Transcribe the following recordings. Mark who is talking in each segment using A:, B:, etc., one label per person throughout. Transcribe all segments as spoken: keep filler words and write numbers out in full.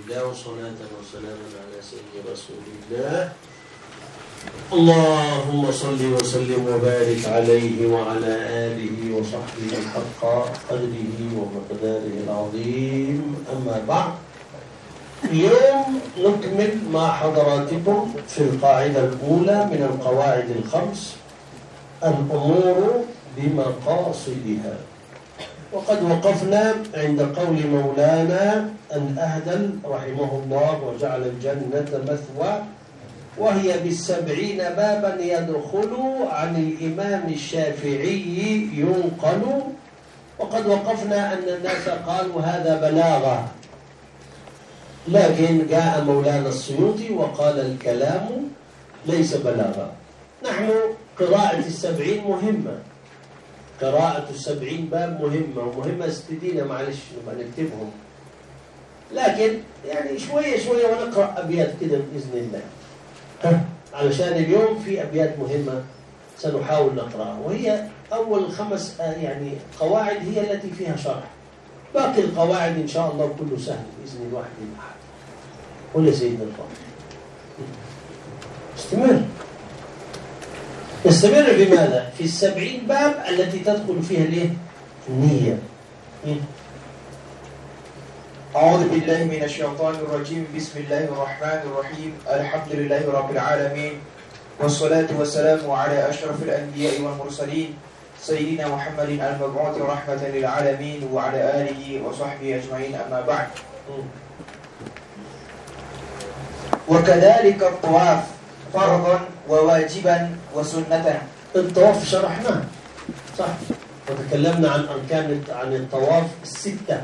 A: الله وصلاة وسلاما على سيد رسول الله. اللهم صل وسلم وبارك عليه وعلى آله وصحبه حق قدره ومقداره العظيم. أما بعد، اليوم نكمل مع حضراتكم في القاعدة الأولى من القواعد الخمس، الأمور بمقاصدها. وقد وقفنا عند قول مولانا الأهدل رحمه الله وجعل الجنة مثوى، وهي بالسبعين بابا يدخل عن الإمام الشافعي ينقل. وقد وقفنا أن الناس قالوا هذا بلاغة، لكن جاء مولانا السيوطي وقال الكلام ليس بلاغة. نحن قراءة السبعين مهمة، قراءة السبعين باب مهمة ومهمة استدينا، معلش نبقى نكتبهم، لكن يعني شوية شوية ونقرأ أبيات كده بإذن الله، علشان اليوم في أبيات مهمة سنحاول نقرأها، وهي أول خمس يعني قواعد هي التي فيها شرح. باقي القواعد إن شاء الله كله سهل بإذن الواحد الأحد. قل يا سيدنا الفاضل، استمر استمر في ماذا؟ في السبعين باب التي تدخل فيها الايه؟ النية.
B: أعوذ بالله من الشيطان الرجيم. بسم الله الرحمن الرحيم. الحمد لله رب العالمين، والصلاة والسلام على أشرف الأنبياء والمرسلين سيدنا محمد المبعوث رحمة للعالمين وعلى آله وصحبه أجمعين. أما بعد، وكذلك الطواف فرضا وواجبا وسنة.
A: الطواف شرحناه صح، وتكلمنا عن أركان عن الطواف الستة.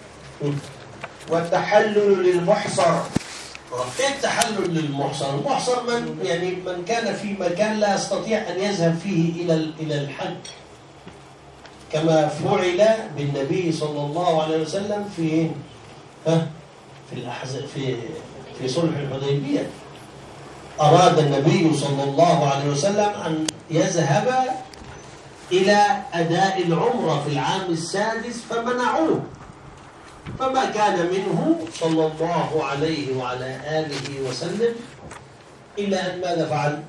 B: والتحلل للمحصر.
A: ايه التحلل للمحصر؟ المحصر من يعني من كان في مكان لا يستطيع أن يذهب فيه إلى إلى الحج، كما فعل بالنبي صلى الله عليه وسلم في ها في الأحزاب في في صلح الحديبية. أراد النبي صلى الله عليه وسلم أن يذهب إلى أداء العمرة في العام السادس فمنعوه، فما كان منه صلى الله عليه وعلى آله وسلم إلا أن ماذا فعل؟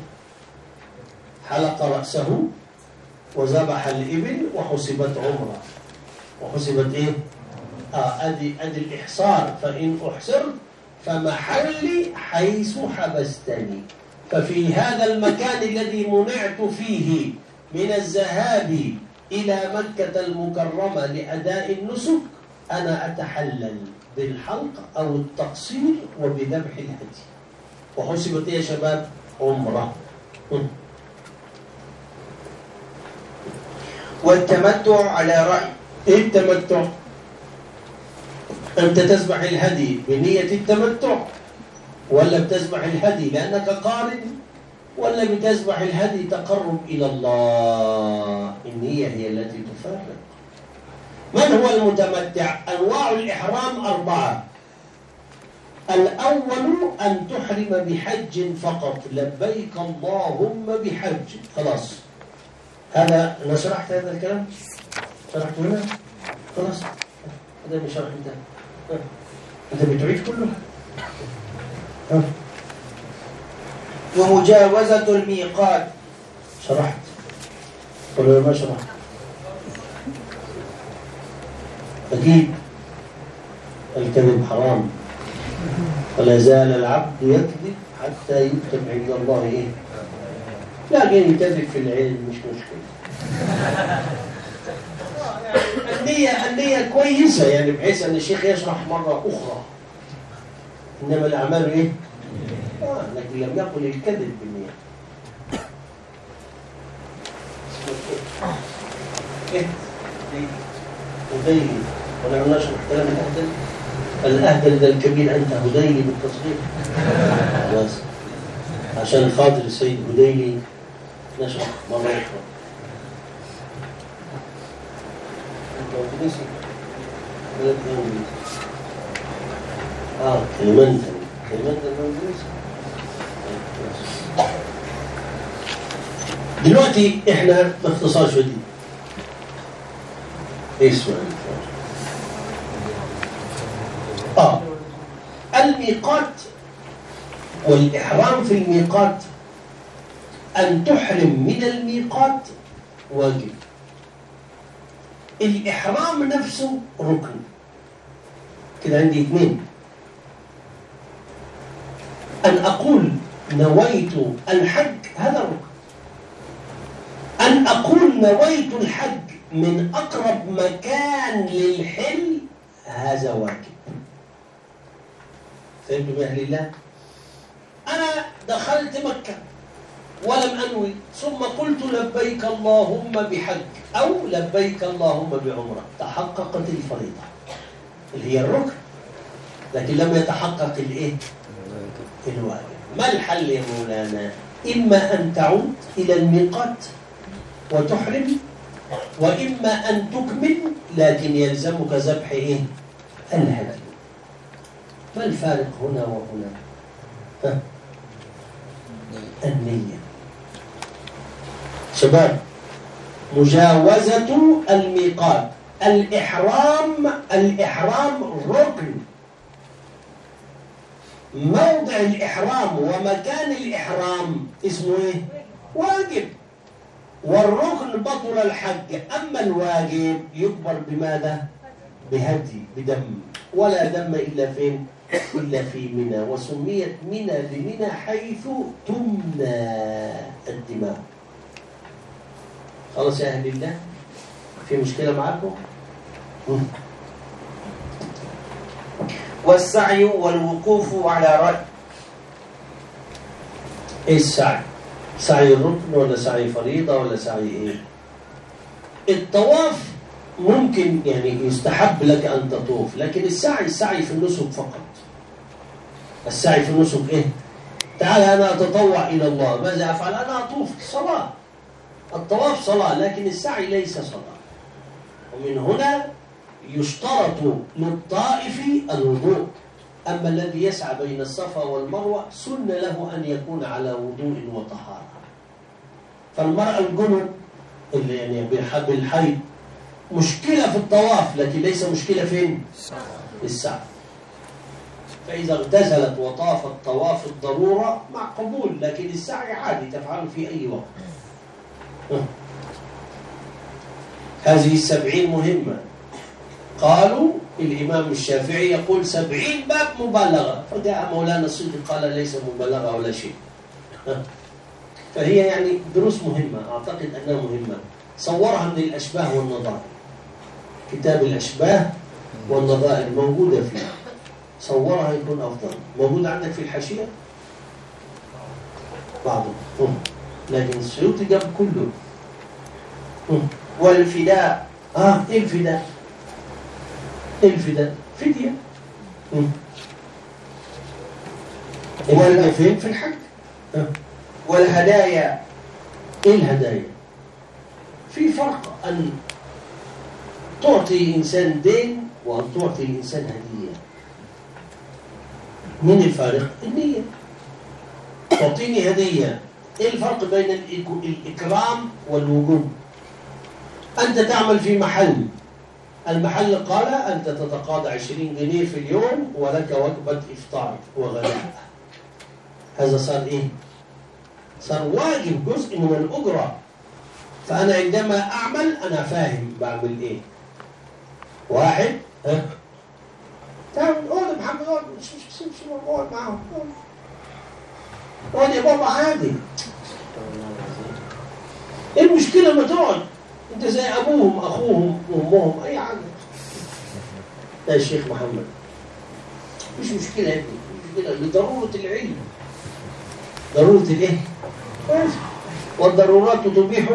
A: حلق رأسه وذبح الإبل وحسبت عمرة. وحسبت إيه؟ آه أدي, أدي الإحصار. فإن أحصرت فمحلي حيث حبستني. ففي هذا المكان الذي منعت فيه من الذهاب إلى مكة المكرمة لأداء النسك، أنا أتحلل بالحلق أو التقصير وبذبح الهدي. وحسبت يا شباب عمرة.
B: والتمتع على رأي.
A: إيه التمتع؟ أنت تذبح الهدي بنية التمتع، ولا بتذبح الهدي لأنك قارن، ولا بتذبح الهدي تقرب إلى الله؟ النية هي التي تفرق. من هو المتمتع؟ أنواع الإحرام أربعة. الأول أن تحرم بحج فقط، لبيك اللهم بحج، خلاص. هذا أنا شرحت هذا الكلام؟ شرحت هنا؟ خلاص، هذا اللي شرح انت. أنت بتعيد كله؟ ها.
B: ومجاوزة الميقات.
A: شرحت ولا ما شرحت؟ أكيد الكذب حرام، ولا زال العبد يكذب حتى يكتب عند الله إيه؟ لكن يكذب في العلم مش مشكلة. النية النية كويسة، يعني بحيث أن الشيخ يشرح مرة أخرى، إنما الأعمال إيه؟ آه لكن لم يقل الكذب بالنية. إيه؟ هديلي، ونحن نشرح كلام الأهدل. الأهدل ده الكبير، أنت هديلي بالتصغير. خلاص، عشان خاطر السيد هديلي نشرح مرة أخرى. اه كلمنت كلمنت الانجليزي. دلوقتي احنا باختصار شديد ايه السؤال؟ اه الميقات والإحرام في الميقات، أن تحرم من الميقات واجب، الإحرام نفسه ركن. كده عندي اثنين، أن أقول نويت الحج هذا ركن، أن أقول نويت الحج من أقرب مكان للحل هذا واجب. فهمتم يا أهل الله؟ أنا دخلت مكة ولم أنوي، ثم قلت لبيك اللهم بحج أو لبيك اللهم بعمرة، تحققت الفريضة اللي هي الركن، لكن لم يتحقق الإيه؟ الواجب. ما الحل يا مولانا؟ إما أن تعود إلى الميقات وتحرم، وإما أن تكمل لكن يلزمك ذبح إيه؟ الهدي. ما الفارق هنا وهنا؟ ها؟ النية. شباب، مجاوزة الميقات، الإحرام الإحرام ركن، موضع الإحرام ومكان الإحرام اسمه إيه؟ واجب. والركن بطل الحج، أما الواجب يكبر بماذا؟ بهدي، بدم، ولا دم إلا فين؟ إلا في منى، وسميت منى لمنى حيث تمنى الدماء. خلاص يا أهل الله؟ في مشكلة معكم؟
B: والسعي والوقوف على رأي.
A: إيه السعي؟ سعي الركن ولا سعي فريضة ولا سعي إيه؟ الطواف ممكن يعني يستحب لك أن تطوف، لكن السعي السعي في النسك فقط. السعي في النسك إيه؟ تعال أنا أتطوع إلى الله، ماذا أفعل؟ أنا أطوف صلاة. الطواف صلاة، لكن السعي ليس صلاة. ومن هنا يشترط للطائف الوضوء، أما الذي يسعى بين الصفا والمروة سن له أن يكون على وضوء وطهارة. فالمرأة الجنب اللي يعني بالحيض مشكلة في الطواف، لكن ليس مشكلة فين؟ السعي. فإذا اغتسلت وطافت طواف الضرورة مع قبول، لكن السعي عادي تفعله في أي وقت. هذه السبعين مهمة. قالوا الإمام الشافعي يقول سبعين باب مبالغة، فجاء مولانا الصديق قال ليس مبالغة ولا شيء. فهي يعني دروس مهمة، أعتقد أنها مهمة. صورها من الأشباه والنظائر، كتاب الأشباه والنظائر موجودة فيه، صورها يكون أفضل. موجود عندك في الحاشية بعضه، لكن السيوطي جاب كله.
B: والفداء.
A: آه إيه الفداء؟ إيه الفداء؟ فدية. الفدية فين؟ في الحج. آه.
B: والهدايا.
A: إيه الهدايا؟ في فرق أن تعطي إنسان دين وأن تعطي الإنسان هدية. من الفارق؟ النية. تعطيني هدية، إيه الفرق بين الإكرام والوجوب؟ أنت تعمل في محل، المحل قال أنت تتقاضى عشرين جنيه في اليوم ولك وجبة إفطار وغداء. هذا صار إيه؟ صار واجب، جزء من الأجرة. فأنا عندما أعمل أنا فاهم بعمل إيه. واحد ها تعال قول يا محمد، قول شو شو شو قول معهم، قول يا بابا عادي. إيه المشكلة ما تقعد؟ أنت زي أبوهم أخوهم وأمهم أي حاجة. يا شيخ محمد مش مشكلة يا ابني، مش مشكلة، لضرورة العلم، ضرورة الإيه؟ والضرورات تبيح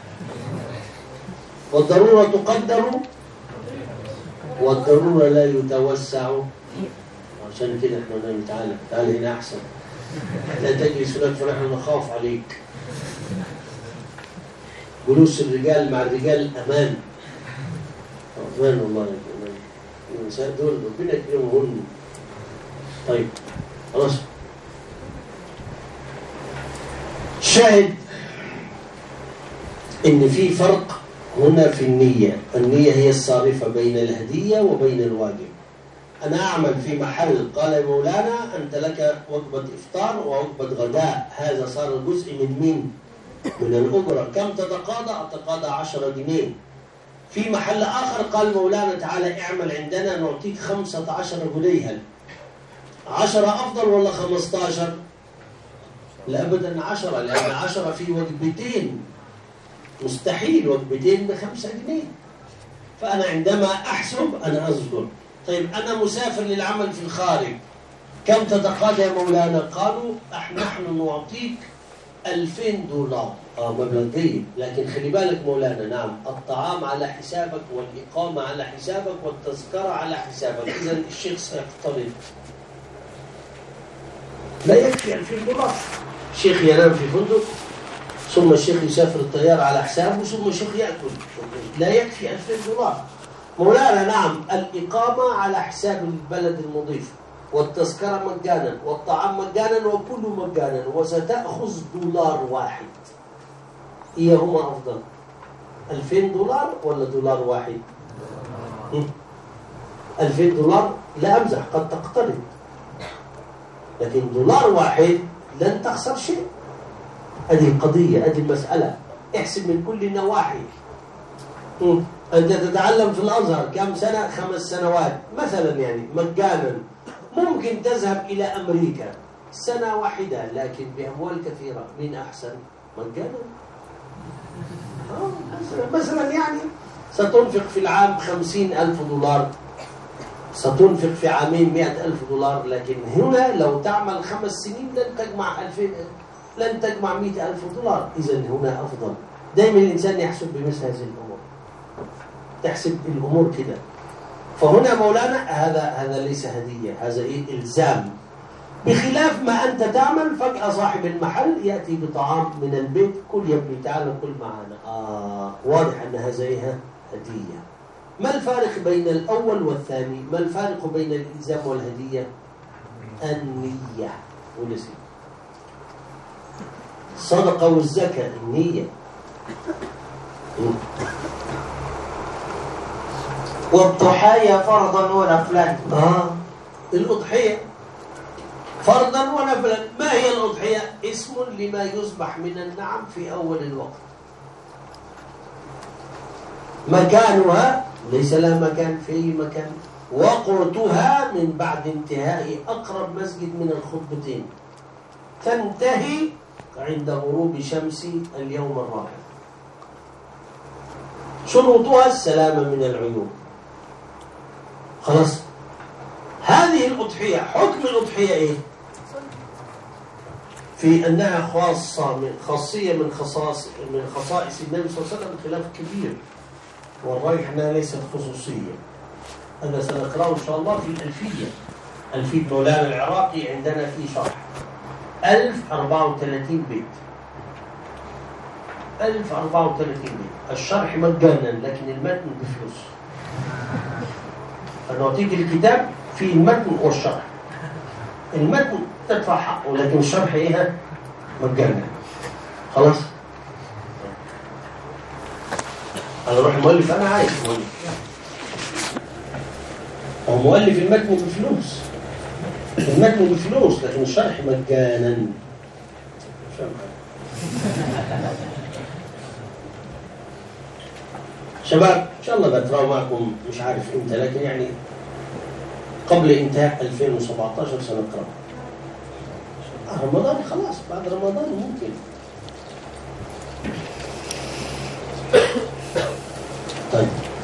A: والضرورة تقدر والضرورة لا يتوسع. عشان كده احنا نقول تعالى تعالى هنا أحسن، لا تجلس هناك فنحن نخاف عليك. جلوس الرجال مع الرجال أمان، أمان والله، أمان. النساء دول ربنا يكرمهن. طيب خلاص، شاهد إن في فرق هنا في النية. النية هي الصارفة بين الهدية وبين الواجب. أنا أعمل في محل، قال يا مولانا أنت لك وجبة إفطار ووجبة غداء، هذا صار جزء من مين؟ من الأجرة. كم تتقاضى؟ أتقاضى عشرة جنيه. في محل آخر قال مولانا تعالى اعمل عندنا نعطيك خمسة عشر جنيها. عشرة أفضل ولا خمسة عشر؟ لا أبدا عشرة، لأن عشرة في وجبتين، مستحيل وجبتين بخمسة جنيه. فأنا عندما أحسب أنا أصدر. طيب أنا مسافر للعمل في الخارج، كم تتقاضى يا مولانا؟ قالوا نحن نعطيك ألفين دولار. آه مبلغ جيد، لكن خلي بالك مولانا، نعم الطعام على حسابك والإقامة على حسابك والتذكرة على حسابك، إذا الشيخ سيقترض. لا يكفي ألفين دولار. الشيخ ينام في فندق، ثم الشيخ يسافر الطيارة على حسابه، ثم الشيخ يأكل. لا يكفي ألفين دولار. مولانا نعم الإقامة على حساب البلد المضيف، والتذكرة مجانا، والطعام مجانا، وكله مجانا، وستأخذ دولار واحد. إيهما أفضل؟ ألفين دولار ولا دولار واحد؟ ألفين دولار لا أمزح، قد تقترض، لكن دولار واحد لن تخسر شيء. هذه القضية، هذه المسألة، احسب من كل النواحي. أنت تتعلم في الأزهر كم سنة؟ خمس سنوات مثلا، يعني مجانا. ممكن تذهب إلى أمريكا سنة واحدة لكن بأموال كثيرة، من أحسن؟ مجانا. مثلا يعني ستنفق في العام خمسين ألف دولار، ستنفق في عامين مئة ألف دولار، لكن هنا لو تعمل خمس سنين لن تجمع ألفين، لن تجمع مئة ألف دولار. إذا هنا أفضل. دائما الإنسان يحسب بمثل هذه الأمور، تحسب الأمور كده. فهنا مولانا هذا هذا ليس هدية، هذا إيه؟ إلزام. بخلاف ما أنت تعمل، فجأة صاحب المحل يأتي بطعام من البيت، كل يا ابني تعال كل معنا. آه واضح أن هذا إيه؟ هدية. ما الفارق بين الأول والثاني؟ ما الفارق بين الإلزام والهدية؟ النية. ونسي الصدقة والزكاة، النية.
B: والضحايا فرضا ونفلا.
A: آه الأضحية فرضا ونفلا. ما هي الأضحية؟ اسم لما يذبح من النعم في أول الوقت. مكانها ليس لها مكان في أي مكان. وقتها من بعد انتهاء أقرب مسجد من الخطبتين، تنتهي عند غروب شمس اليوم الرابع. شروطها السلامة من العيوب. خلاص. هذه الأضحية، حكم الأضحية إيه؟ في أنها خاصة من خاصية من خصائص من خصائص النبي صلى الله عليه وسلم، خلاف كبير، والراجح أنها ليست خصوصية. هذا سنقرأه إن شاء الله في الألفية. ألفية مولانا العراقي عندنا في شرح ألف وأربعة وثلاثين بيت. ألف وأربعة وثلاثين بيت. الشرح مجانا لكن المتن بفلوس. فنعطيك الكتاب في المتن والشرح. المتن تدفع حقه، لكن الشرح إيه؟ مجانا. خلاص. أنا أروح المؤلف، أنا عايز مؤلف. هو مؤلف المتن بفلوس، المتن بفلوس، لكن الشرح مجانا. شباب إن شاء الله بتراو معكم، مش عارف إمتى، لكن يعني قبل انتهاء ألفين وسبعة عشر سنقرأ. رمضان خلاص، بعد رمضان ممكن. طيب،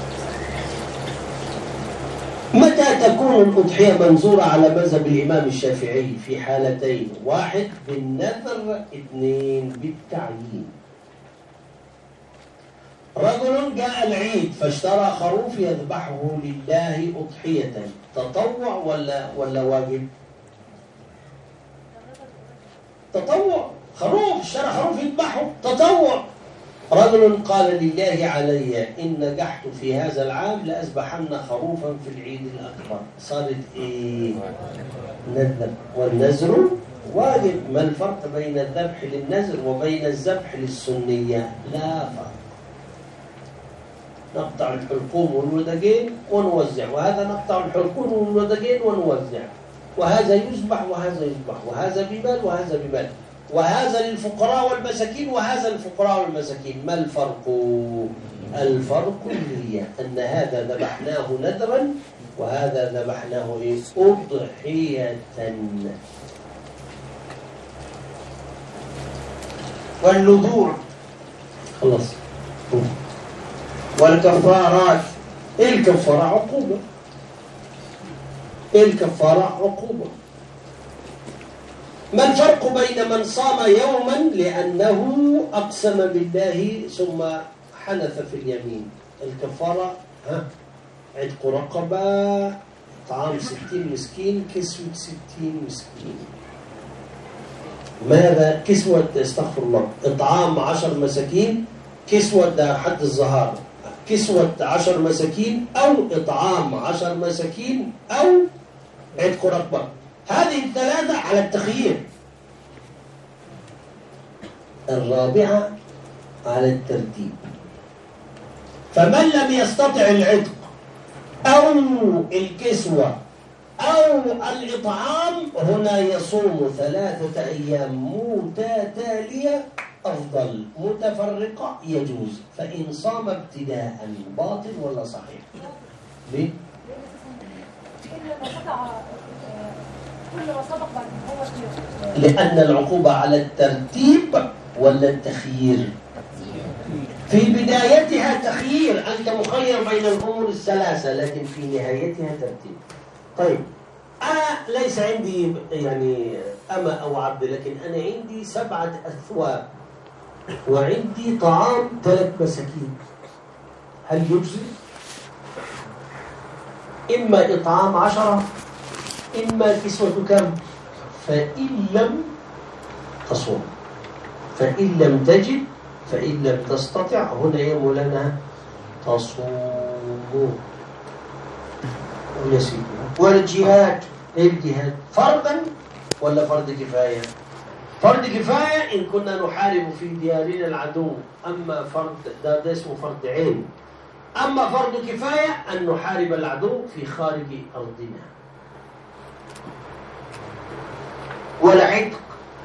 A: متى تكون الأضحية منظورة على مذهب الإمام الشافعي؟ في حالتين: واحد بالنذر، اثنين بالتعيين. رجل جاء العيد فاشترى خروف يذبحه لله أضحية، تطوع ولا ولا واجب؟ تطوع. خروف، اشترى خروف يذبحه، تطوع. رجل قال لله علي إن نجحت في هذا العام لأذبحن خروفا في العيد الأكبر، صارت إيه؟ نذر. والنذر واجب. ما الفرق بين الذبح للنذر وبين الذبح للسنية؟ لا فرق. نقطع الحلقوم والودجين ونوزع، وهذا نقطع الحلقوم والودجين ونوزع، وهذا يذبح وهذا يذبح، وهذا بمال وهذا بمال، وهذا للفقراء والمساكين وهذا للفقراء والمساكين. ما الفرق؟ الفرق هي أن هذا ذبحناه نذرا وهذا ذبحناه إيه؟ أضحية. والنذور خلاص.
B: والكفارات.
A: إيه الكفارة؟ عقوبة. إيه الكفارة؟ عقوبة. ما الفرق بين من صام يوما لأنه أقسم بالله ثم حنث في اليمين؟ الكفارة ها عتق رقبة، طعام ستين مسكين، كسوة ستين مسكين. ماذا؟ كسوة استغفر الله، إطعام عشر مساكين، كسوة ده حد الظهار، كسوة عشر مساكين أو إطعام عشر مساكين أو عتق رقبة. هذه الثلاثة على التخيير. الرابعة على الترتيب. فمن لم يستطع العتق أو الكسوة أو الإطعام هنا يصوم ثلاثة أيام متتالية أفضل، متفرقة يجوز. فإن صام ابتداء باطل ولا صحيح؟ ليه؟ لأن العقوبة على الترتيب ولا التخيير؟ في بدايتها تخيير، أنت مخير بين الأمور الثلاثة، لكن في نهايتها ترتيب. طيب أنا ليس عندي يعني أما أو عبد، لكن أنا عندي سبعة أثواب وعندي طعام ثلاث مساكين، هل يجزي؟ إما إطعام عشرة إما كسوة كم؟ فإن لم تصوم، فإن لم تجد، فإن لم تستطع، هنا يوم لنا تصوموا. والجهاد، إيه الجهاد؟ فرضا ولا فرض كفاية؟ فرض كفاية إن كنا نحارب في ديارنا العدو، أما فرض ده, ده اسمه فرض عين. أما فرض كفاية أن نحارب العدو في خارج أرضنا. والعتق،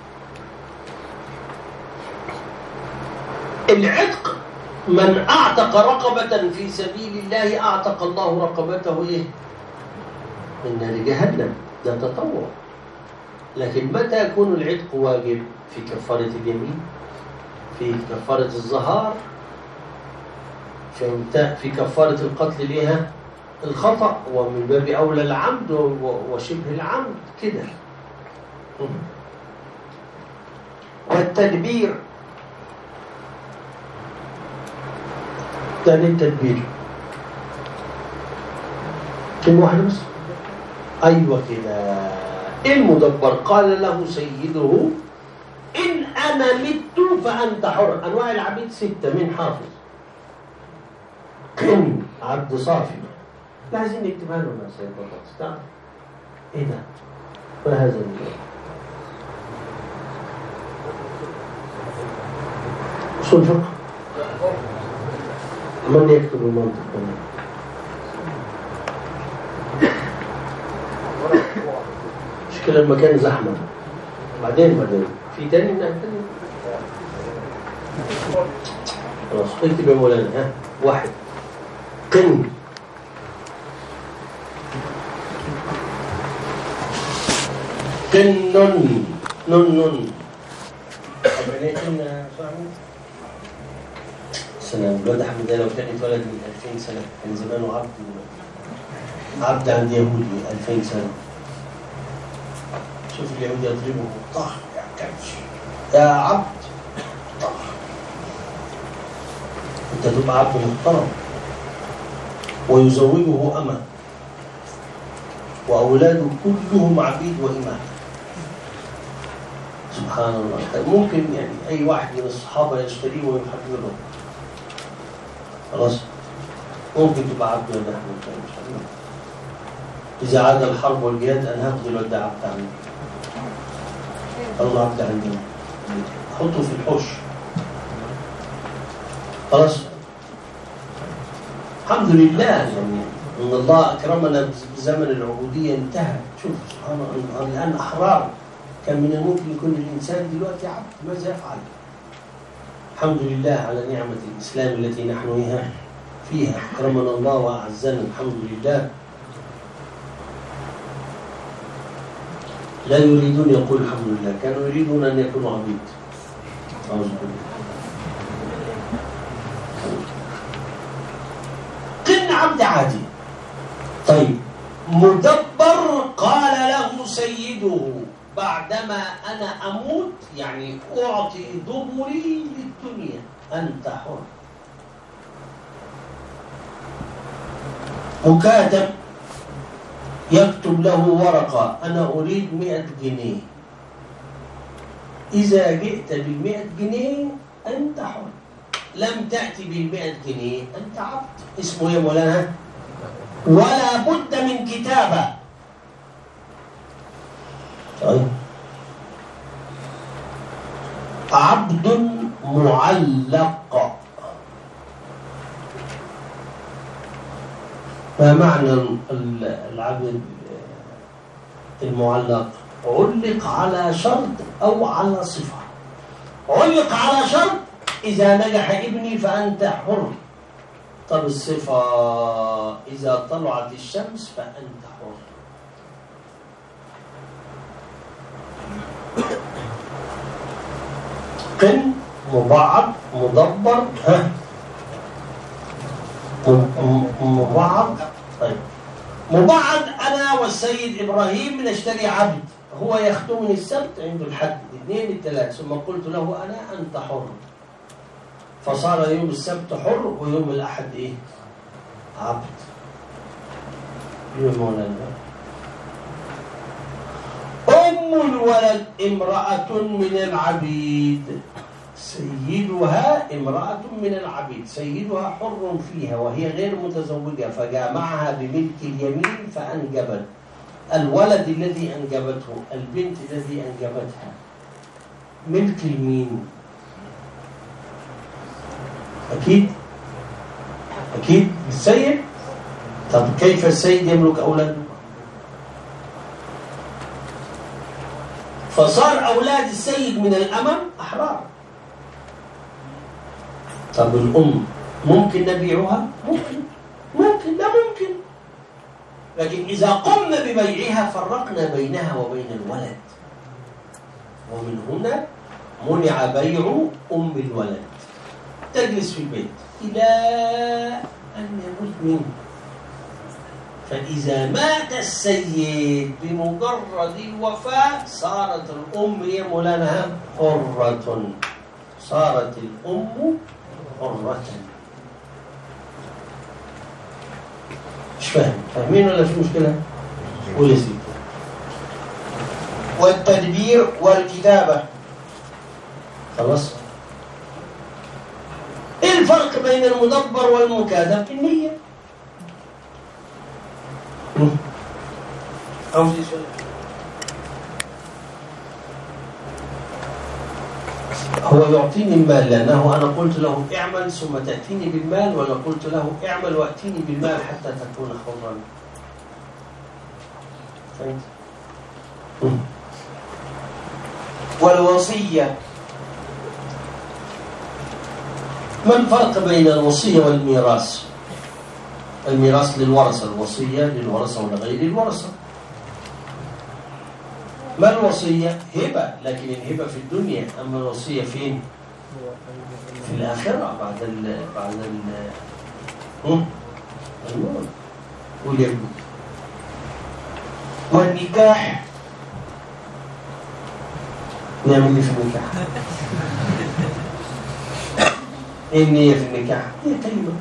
A: العتق من أعتق رقبة في سبيل الله أعتق الله رقبته إيه؟ من نار جهنم، ده تطوع. لكن متى يكون العتق واجب؟ في كفارة اليمين، في كفارة الظهار، في في كفارة القتل ليها الخطأ، ومن باب أولى العمد وشبه العمد كده.
B: والتدبير.
A: ثاني التدبير كم واحد بس؟ أيوة كده. المدبر قال له سيده إن أنا مت فأنت حر. أنواع العبيد ستة من حافظ قن عبد صافي. لا عايزين نكتبها له يا سيد بطاطس. تعال إيه ده؟ ما هذا اليوم؟ أصول فقه. من يكتب المنطق هنا؟ مشكلة المكان زحمة. بعدين بعدين في تاني من تاني. خلاص اكتب يا مولانا. ها واحد قن قن نن نن نن سلام. الواد أحمد ده لو كان اتولد من ألفين سنة كان زمانه عبد عبد عند يهودي ألفين سنة. شوف اليهودي يضربه طخ يا كبش يا عبد طخ. أنت تبقى عبد محترم ويزوجه أمة وأولاده كلهم عبيد وإماء. سبحان الله. ممكن يعني أي واحد من الصحابة يشتريه ويحرره. خلاص ممكن تبقى عبد ولا أحمد إن شاء الله. إذا عاد الحرب والجهاد أنا هاخد الواد ده عبد عندي. الله عبد عندنا. حطه في الحوش. خلاص الحمد لله يعني ان الله اكرمنا بزمن العبوديه انتهى. شوف سبحان الله الان احرار، كان من الممكن يكون الانسان دلوقتي عبد، ماذا يفعل؟ الحمد لله على نعمه الاسلام التي نحن فيها، اكرمنا الله واعزنا الحمد لله. لا يريدون يقول الحمد لله، كانوا يريدون ان يكونوا عبيد. أعوذ بالله. كن عبد عادي. طيب مدبر قال له سيده بعدما أنا أموت يعني أعطي دبري للدنيا، أنت حر. مكاتب يكتب له ورقة أنا أريد مئة جنيه، إذا جئت بالمئة جنيه أنت حر، لم تأتي بالمئة جنيه أنت عبد. اسمه يا مولانا ولا بد من كتابة. طيب عبد معلق، ما معنى العبد المعلق؟ علق على شرط أو على صفة. علق على شرط إذا نجح ابني فأنت حر. طب الصفة إذا طلعت الشمس فأنت حر. قن مبعض مدبر ها مبعض. طيب مبعض أنا والسيد إبراهيم بنشتري عبد، هو يخدمني السبت عنده الحد الاثنين الثلاث، ثم قلت له أنا أنت حر، فصار يوم السبت حر ويوم الأحد إيه؟ عبد. أم الولد امرأة من العبيد، سيدها امرأة من العبيد، سيدها حر فيها وهي غير متزوجة، فجامعها بملك اليمين فأنجبت. الولد الذي أنجبته، البنت الذي أنجبتها، ملك المين؟ أكيد أكيد السيد. طب كيف السيد يملك أولاده؟ فصار أولاد السيد من الأمم أحرار. طب الأم ممكن نبيعها؟ ممكن ممكن لا ممكن، لكن إذا قمنا ببيعها فرقنا بينها وبين الولد، ومن هنا منع بيع أم الولد، تجلس في البيت إلى أن يموت منه. فإذا مات السيد بمجرد الوفاة صارت الأم هي مولانا حرة، صارت الأم حرة. مش فاهم؟ فاهمين ولا في مشكلة؟ قول يا سيدي.
B: والتدبير والكتابة.
A: خلاص. ايه الفرق بين المدبر والمكاتب؟ النية. عاوز يسأل. هو يعطيني المال لأنه أنا قلت له اعمل ثم تأتيني بالمال، ولا قلت له اعمل وأتيني بالمال حتى تكون حرا؟ فهمت؟
B: والوصية.
A: ما الفرق بين الوصية والميراث؟ الميراث للورثة، الوصية للورثة ولغير الورثة. ما الوصية؟ هبة، لكن الهبة في الدنيا، أما الوصية فين؟ في الآخرة بعد ال بعد ال الموت. قول يا ابني.
B: والنكاح.
A: نعمل ايه في النكاح؟ ايه النية في النكاح؟ هي كلمة،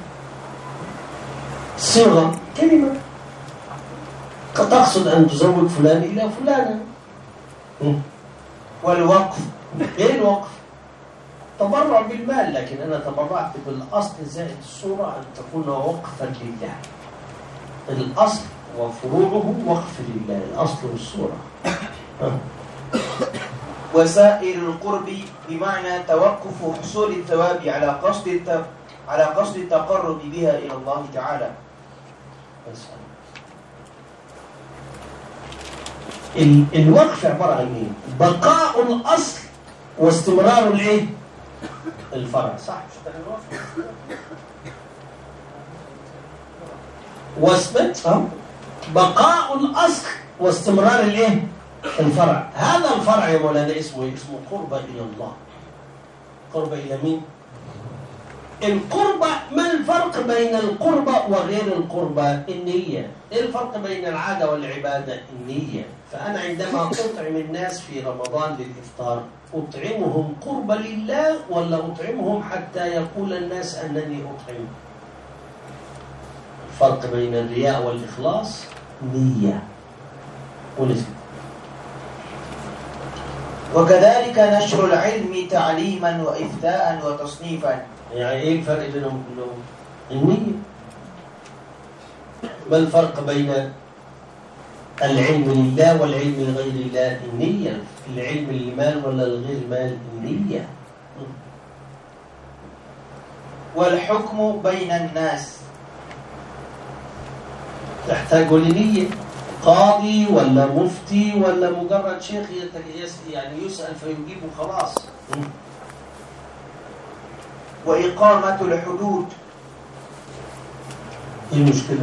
A: صيغة كلمة، قد تقصد أن تزوج فلان إلى فلانة.
B: والوقف.
A: ايه الوقف؟ تبرع بالمال، لكن أنا تبرعت بالأصل زائد الصورة أن تكون وقفا لله. الأصل وفروعه وقف لله، الأصل والصورة.
B: وسائر القرب بمعنى توقف حصول الثواب على قصد على قصد التقرب بها إلى الله تعالى.
A: ال- الوقف عبارة عن ايه؟ بقاء الأصل واستمرار الايه؟ الفرع، صح؟ واثبت اه بقاء الأصل واستمرار الايه؟ الفرع. هذا الفرع يا مولانا اسمه ايه؟ اسمه قربة إلى الله. قربة إلى مين؟ القربة. ما الفرق بين القربة وغير القربة؟ النية. ايه الفرق بين العادة والعبادة؟ النية. فأنا عندما أطعم الناس في رمضان للإفطار أطعمهم قربة لله ولا أطعمهم حتى يقول الناس أنني أطعم؟ الفرق بين الرياء والإخلاص نية. ونسبة.
B: وكذلك نشر العلم تعليما وإفتاء وتصنيفا.
A: يعني ايه الفرق بينهم كلهم؟ النية. ما الفرق بين العلم لله والعلم لغير الله؟ النية. العلم للمال ولا لغير المال؟ النية.
B: والحكم بين الناس
A: تحتاج لنية. قاضي ولا مفتي ولا مجرد شيخ يعني يسأل فيجيب خلاص.
B: وإقامة الحدود.
A: ايه المشكلة؟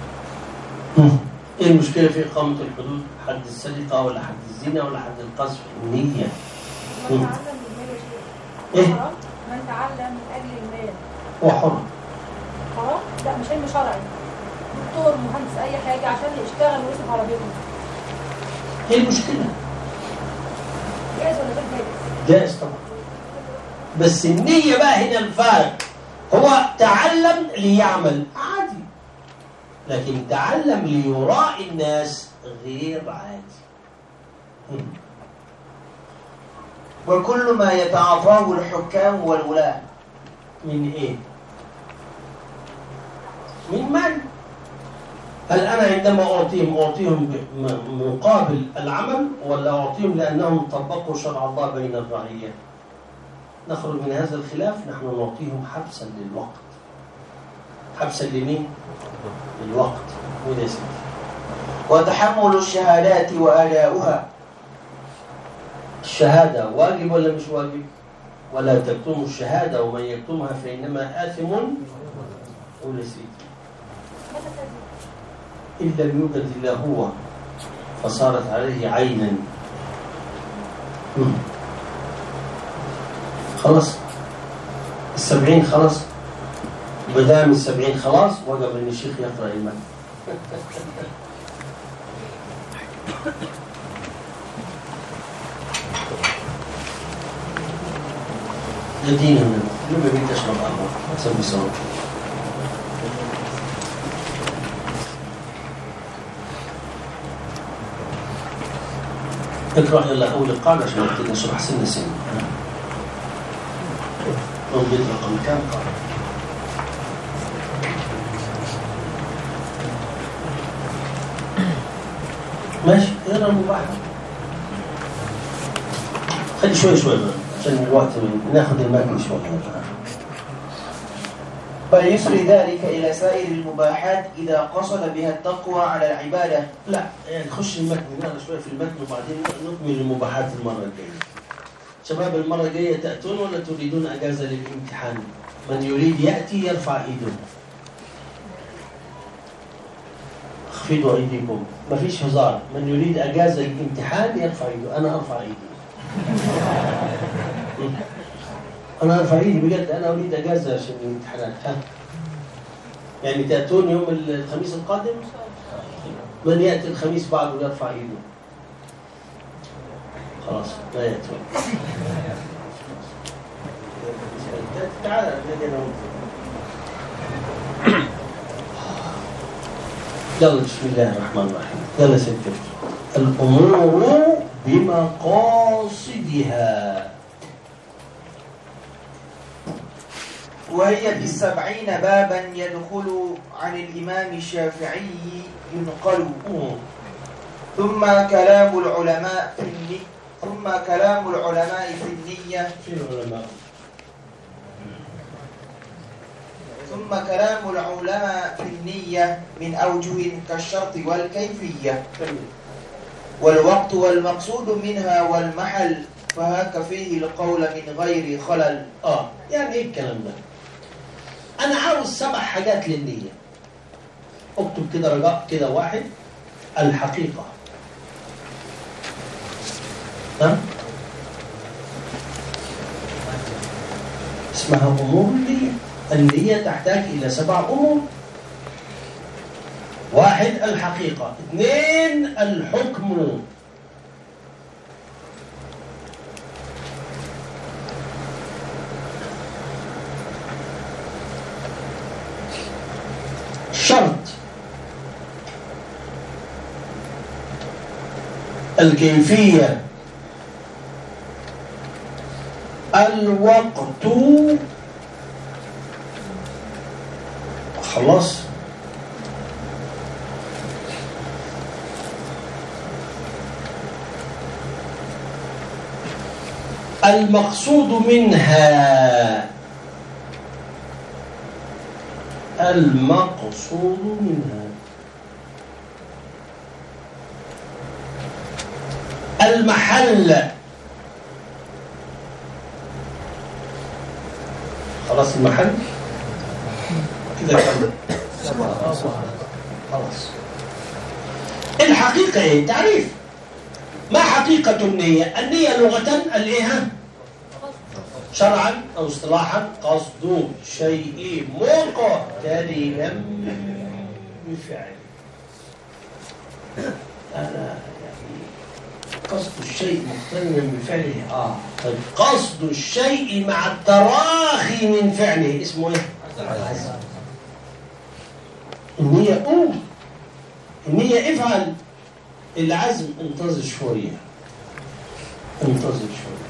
A: ايه المشكلة في إقامة الحدود؟ حد السرقة ولا حد الزنا ولا حد القذف؟ النية.
C: من تعلم المال يا شيخ.
A: ايه؟
C: من تعلم من أجل المال.
A: هو حر.
C: حرام؟ لا مش علم شرعي. دكتور مهندس أي حاجة عشان يشتغل ويصرف على بيته.
A: ايه المشكلة؟
C: جائز ولا غير جائز؟
A: جائز طبعا. بس النية بقى هنا الفارق. هو تعلم ليعمل عادي، لكن تعلم ليراعي الناس غير عادي.
B: وكل ما يتعاطاه الحكام والولاة.
A: من ايه؟ من من؟ هل أنا عندما أعطيهم أعطيهم مقابل العمل ولا أعطيهم لأنهم طبقوا شرع الله بين الرعية؟ نخرج من هذا الخلاف. نحن نعطيهم حبسا للوقت. حبسا لمين؟ للوقت. وده سيدي.
B: وتحمل الشهادات وأداؤها.
A: الشهادة واجب ولا مش واجب؟ ولا تكتموا الشهادة ومن يكتمها فإنما آثم. وده سيدي. إن لم يوجد إلا هو فصارت عليه عينا. خلاص السبعين خلاص. بدام السبعين خلاص وجب أن الشيخ يقرأ المتن. يدينا من لما بيت أشرب قهوة سوي صوت. اقرأ يلا أول القاعدة عشان نبتدي نشرح سنة سنة. موجود رقم كام قاعدة؟ ماشي اقرأ المباحث. خلي شوي شوي بقى عشان الوقت ناخذ المتن شوي.
B: فيسري ذلك إلى سائر المباحات إذا قصد بها التقوى على العبادة.
A: لا يعني خش المتن نقرأ شوي في المتن وبعدين نكمل المباحات المرة الجاية. شباب المرة الجاية تأتون ولا تريدون أجازة للامتحان؟ من يريد يأتي يرفع إيده. اخفضوا أيديكم. ما فيش هزار. من يريد أجازة للامتحان يرفع إيده. أنا أرفع إيدي. أنا أرفع إيدي بجد. أنا أريد أجازة عشان الامتحانات. ها يعني تأتون يوم الخميس القادم؟ من يأتي الخميس بعده يرفع إيده. خلاص لا يأتون. تعال يلا بسم الله الرحمن الرحيم. يلا سكت. الأمور بمقاصدها.
B: وهي في السبعين بابا يدخل عن الإمام الشافعي ينقل. ثم كلام العلماء في النية. ثم كلام العلماء في النية.
A: في العلماء
B: ثم كلام العلماء في النية من أوجه كالشرط والكيفية والوقت والمقصود منها والمحل، فهاك فيه القول من غير خلل.
A: اه يعني ايه الكلام ده؟ انا عاوز سبع حاجات للنية. اكتب كده رجاء كده. واحد، الحقيقة. ها؟ اسمها أمور النية. النية تحتاج إلى سبع أمور. واحد، الحقيقة. اثنين، الحكم. شرط. الكيفية. الوقت. خلاص. المقصود منها. المقصود منها. المحل. خلاص المحل كده كمل. خلاص. الحقيقة ايه؟ تعريف. ما حقيقة النية؟ النية لغة الايه؟ شرعا او اصطلاحا قصد شيء مقترنا بفعل. انا يعني قصد الشيء مقترنا بفعله. اه طيب قصد الشيء مع التراخي من فعله اسمه ايه؟ العزم. النية قوم. النية افعل. العزم انتظر شوية. انتظر شوية.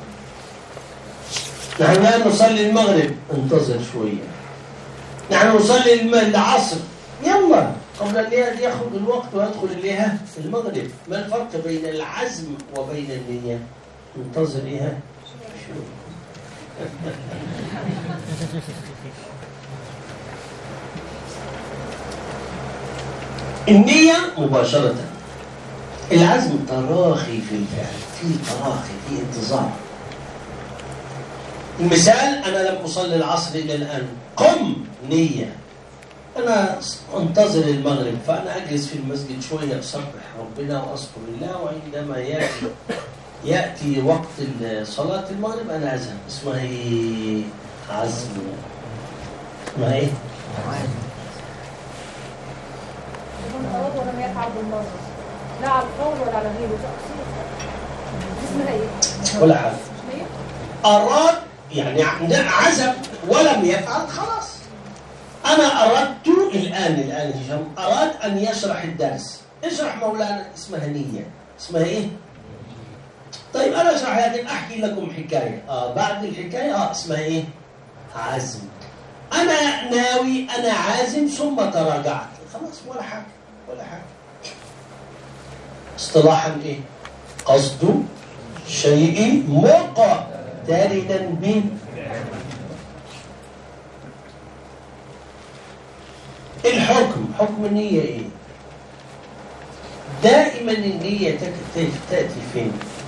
A: نحن الآن نصلي المغرب. انتظر شوية. نحن نصلي العصر. يلا قبل أن ياخذ الوقت ويدخل إليها المغرب. ما الفرق بين العزم وبين النية؟ انتظر إياها شوية. النية مباشرة. العزم تراخي في الفعل. في تراخي، في انتظار. المثال: أنا لم أصلي العصر إلى الآن. قم. نية. أنا أنتظر المغرب، فأنا أجلس في المسجد شوية أسبح ربنا وأذكر الله، وعندما يأتي يأتي وقت صلاة المغرب أنا أذهب. اسمها إيه؟ عزم. اسمها إيه؟
C: أراد ولم يفعل بالمرة، لا على القول ولا على غيره. اسمها إيه؟
A: ولا حاجة. أراد يعني عزم ولم يفعل. خلاص. أنا أردت الآن الآن هشام أراد أن يشرح الدرس. اشرح مولانا. اسمها نية. اسمها إيه؟ طيب أنا أشرح لكن أحكي لكم حكاية. آه بعد الحكاية آه اسمها إيه؟ عزم. أنا ناوي، أنا عازم، ثم تراجعت. خلاص ولا حاجة ولا حاجة. اصطلاحا إيه؟ قصد شيء مقترنا به. الحكم. حكم النية إيه؟ دائما النية تأتي فين؟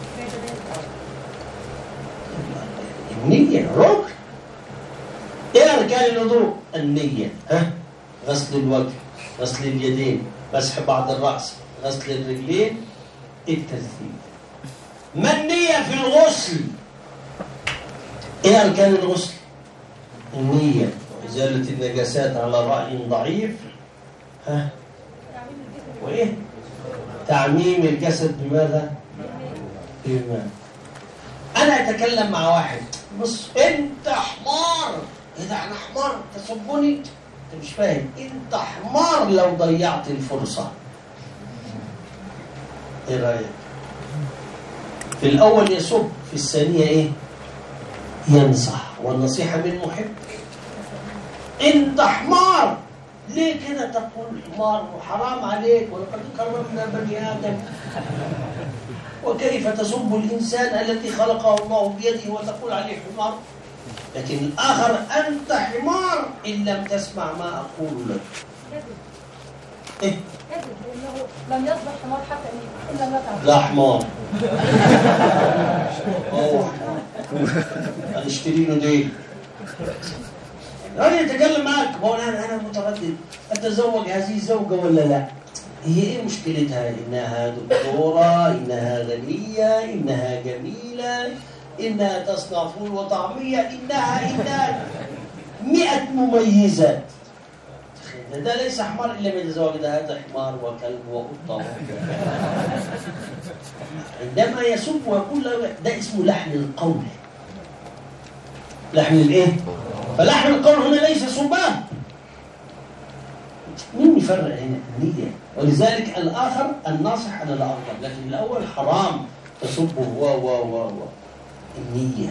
A: النية ركن. إيه أركان الوضوء؟ النية. ها؟ غسل الوجه، غسل اليدين، مسح بعض الرأس، غسل الرجلين، التثليث. ما النية في الغسل؟ إيه أركان الغسل؟ النية. إزالة النجاسات على رأي ضعيف. ها؟ وإيه؟ تعميم الجسد بماذا؟ بالماء. أنا أتكلم مع واحد. بص أنت حمار. إذا أنا حمار تسبني؟ أنت مش فاهم. أنت حمار لو ضيعت الفرصة. إيه رأيك؟ في الأول يسب، في الثانية إيه؟ ينصح. والنصيحة من محب. أنت حمار. ليه كده تقول حمار؟ وحرام عليك، ولقد كرمنا بني آدم. وكيف تسب الإنسان الذي خلقه الله بيده وتقول عليه حمار؟ لكن الآخر أنت حمار إن لم تسمع ما أقول لك.
C: كذب
A: إيه؟
C: كذب لأنه لم يصبح حمار حتى إن لم يتعب.
A: لا حمار. أوه حمار. هنشتري له ديل. رأي يتكلم معك بقول أنا أنا متردد أتزوج هذه الزوجة ولا لا؟ هي إيه مشكلتها؟ إنها دكتورة، إنها غنية، إنها جميلة، إنها تصنع فول وطعمية، إنها إنها مئة مميزات. ده ليس حمار إلا من الزواج، ده هذا حمار وكلب وقطة. عندما يسب ويقول ده اسمه لحن القول. لحن الإيه؟ فلحن القول هنا ليس سباب. مين يفرق هنا؟ النية. ولذلك الآخر الناصح أنا لا أغضب، لكن الأول حرام تسبه و و و و النية.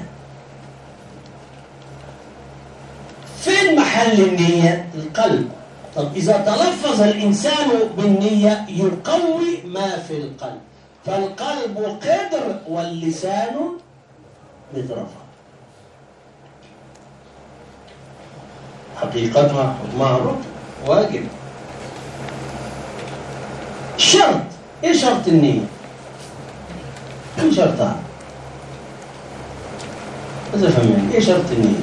A: فين محل النية؟ القلب. طب إذا تلفظ الإنسان بالنية يقوي ما في القلب، فالقلب قدر واللسان مذرفة. حقيقتها حكمها ركن واجب. شرط. ايه شرط النية؟ ايه شرطها؟ ماذا فهمني؟ ايه شرط النية؟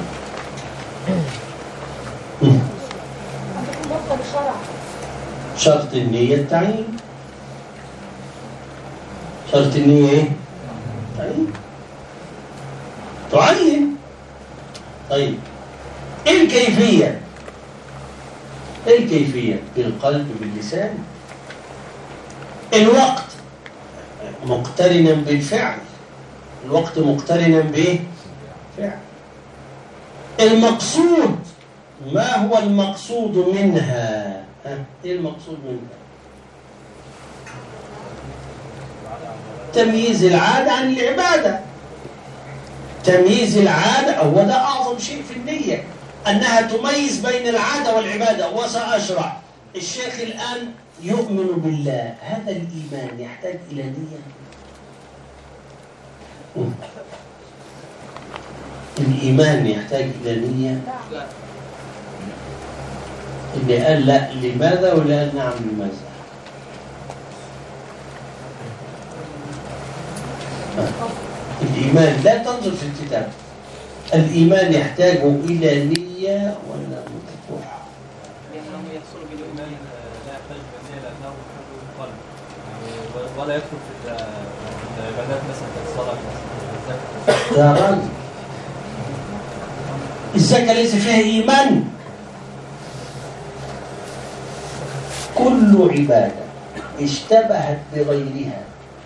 A: شرط النية التعيين. شرط النية ايه؟ تعيين. تعين. طيب ايه الكيفية؟ ايه الكيفية؟ بالقلب باللسان. الوقت مقترنا بالفعل. الوقت مقترنا بايه؟ فعل. المقصود، ما هو المقصود منها؟ ها؟ ايه المقصود منها؟ تمييز العادة عن العبادة. تمييز العادة هو ده أعظم شيء في النية، أنها تميز بين العادة والعبادة. وسأشرح. الشيخ الآن يؤمن بالله، هذا الإيمان يحتاج إلى نية. الإيمان يحتاج إلى نية. اللي قال لا لماذا واللي قال نعم لماذا؟ الإيمان لا تنظر في الكتاب. الإيمان يحتاج إلى نية ولا مفتوحة؟
D: لأنه يحصل بالإيمان لا يحتاج بالنية لأنه محل القلب، ولا يدخل في العبادات مثلا كالصلاة مثلا.
A: يا راجل الزكاة ليس فيها إيمان. كل عبادة اشتبهت بغيرها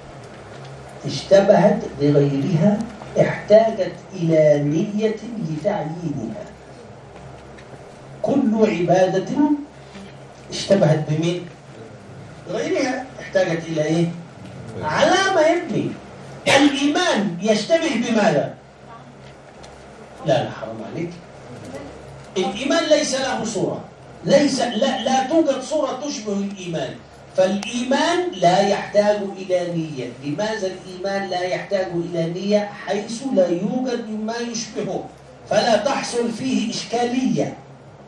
A: اشتبهت بغيرها احتاجت إلى نية لتعيينها. كل عبادة اشتبهت بمين؟ غيرها احتاجت إلى إيه؟ علامة يا ابني. الإيمان يشتبه بماذا؟ لا لا حرام عليك. الإيمان ليس له صورة، ليس لا لا توجد صورة تشبه الإيمان. فالإيمان لا يحتاج إلى نية. لماذا الإيمان لا يحتاج إلى نية؟ حيث لا يوجد مما يشبهه، فلا تحصل فيه إشكالية.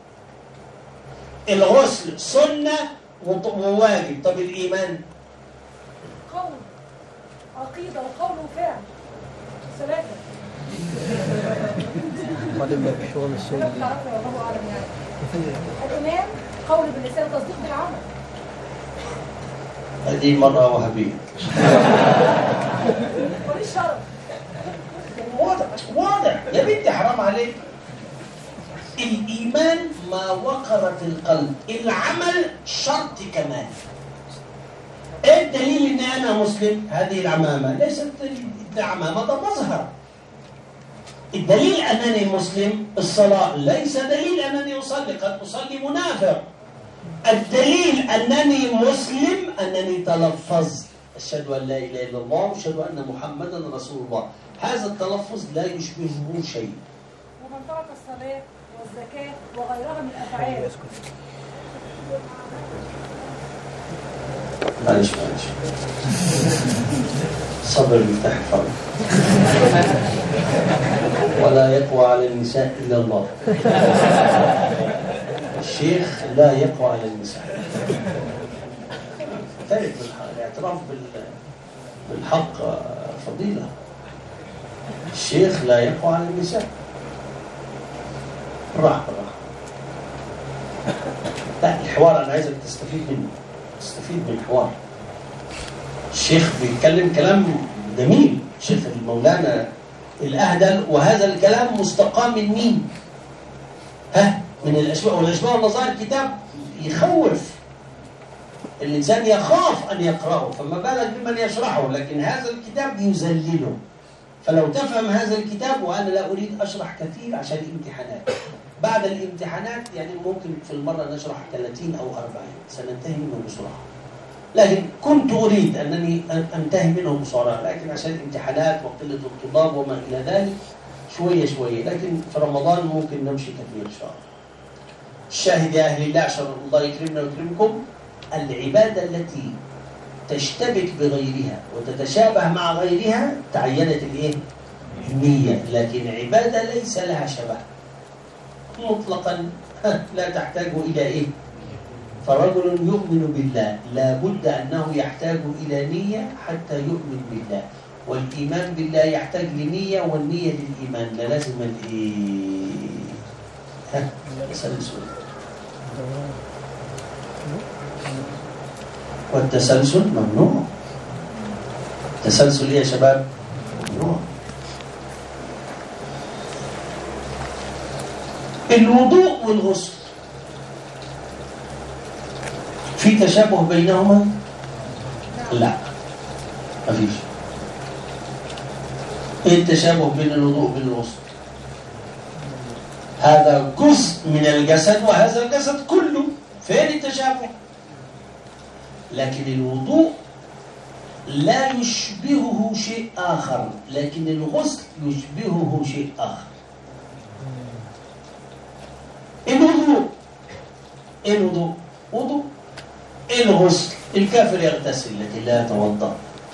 A: الغسل سنة وواجب. طب الإيمان
C: قول، عقيدة وقول وفعل. ثلاثة.
E: قادم بشغل السوق.
C: الله أعلم يعني. الإيمان قول باللسان، تصديق بالعمل.
A: هذه مرة وهابية.
C: وليش شرف.
A: واضح واضح يا بنتي حرام عليك. الإيمان ما وقر في القلب، العمل شرط كمال. ايه الدليل ان انا مسلم؟ هذه العمامة ليست العمامة، ده مظهر. الدليل انني مسلم الصلاة ليس دليل انني اصلي، قد اصلي منافق. الدليل انني مسلم انني تلفظت اشهد ان لا اله الا الله واشهد ان محمدا رسول الله. هذا التلفظ لا يشبهه شيء.
C: ومن ترك الصلاة والزكاة وغيرها من الأفعال.
A: معلش معلش صبر مفتاح الفرق. ولا يقوى على النساء إلا الله. الشيخ لا يقوى على النساء. تعرف الاعتراف بالحق فضيلة. الشيخ لا يقوى على النساء. راح راح. لا الحوار أنا عايزك تستفيد منه، تستفيد من الحوار. الشيخ بيتكلم كلام جميل، شيخ المولانا الأهدل، وهذا الكلام مستقى من مين؟ ها؟ من الأشباه والأشباه والنظائر. كتاب يخوف الإنسان، يخاف أن يقرأه، فما بالك بمن يشرحه. لكن هذا الكتاب يذلله. فلو تفهم هذا الكتاب، وأنا لا أريد أشرح كثير عشان الامتحانات، بعد الامتحانات يعني ممكن في المرة نشرح ثلاثين أو أربعين، سننتهي منه بسرعة. لكن كنت أريد أنني أنتهي منه بسرعة، لكن عشان الامتحانات وقلة الطلاب وما إلى ذلك شوية شوية. لكن في رمضان ممكن نمشي كثير إن شاء الله. الشاهد يا أهل الله، عشان الله يكرمنا ويكرمكم، العبادة التي تشتبك بغيرها وتتشابه مع غيرها تعينت الإيه؟ النية. لكن عبادة ليس لها شبه مطلقا لا تحتاج إلى إيه؟ فرجل يؤمن بالله لا بد أنه يحتاج إلى نية حتى يؤمن بالله، والإيمان بالله يحتاج لنية، والنية للإيمان. لا لازم الإيه؟ ها؟ تسلسل. والتسلسل ممنوع. التسلسل يا شباب ممنوع. الوضوء والغسل في تشابه بينهما؟ لا، ما فيش. ايه التشابه بين الوضوء وبين الغسل؟ هذا جزء من الجسد وهذا الجسد كله، فين التشابه؟ لكن الوضوء لا يشبهه شيء آخر، لكن الغسل يشبهه شيء آخر. الوضوء الوضوء وضوء. الغسل الكافر يغتسل لكن لا يتوضأ.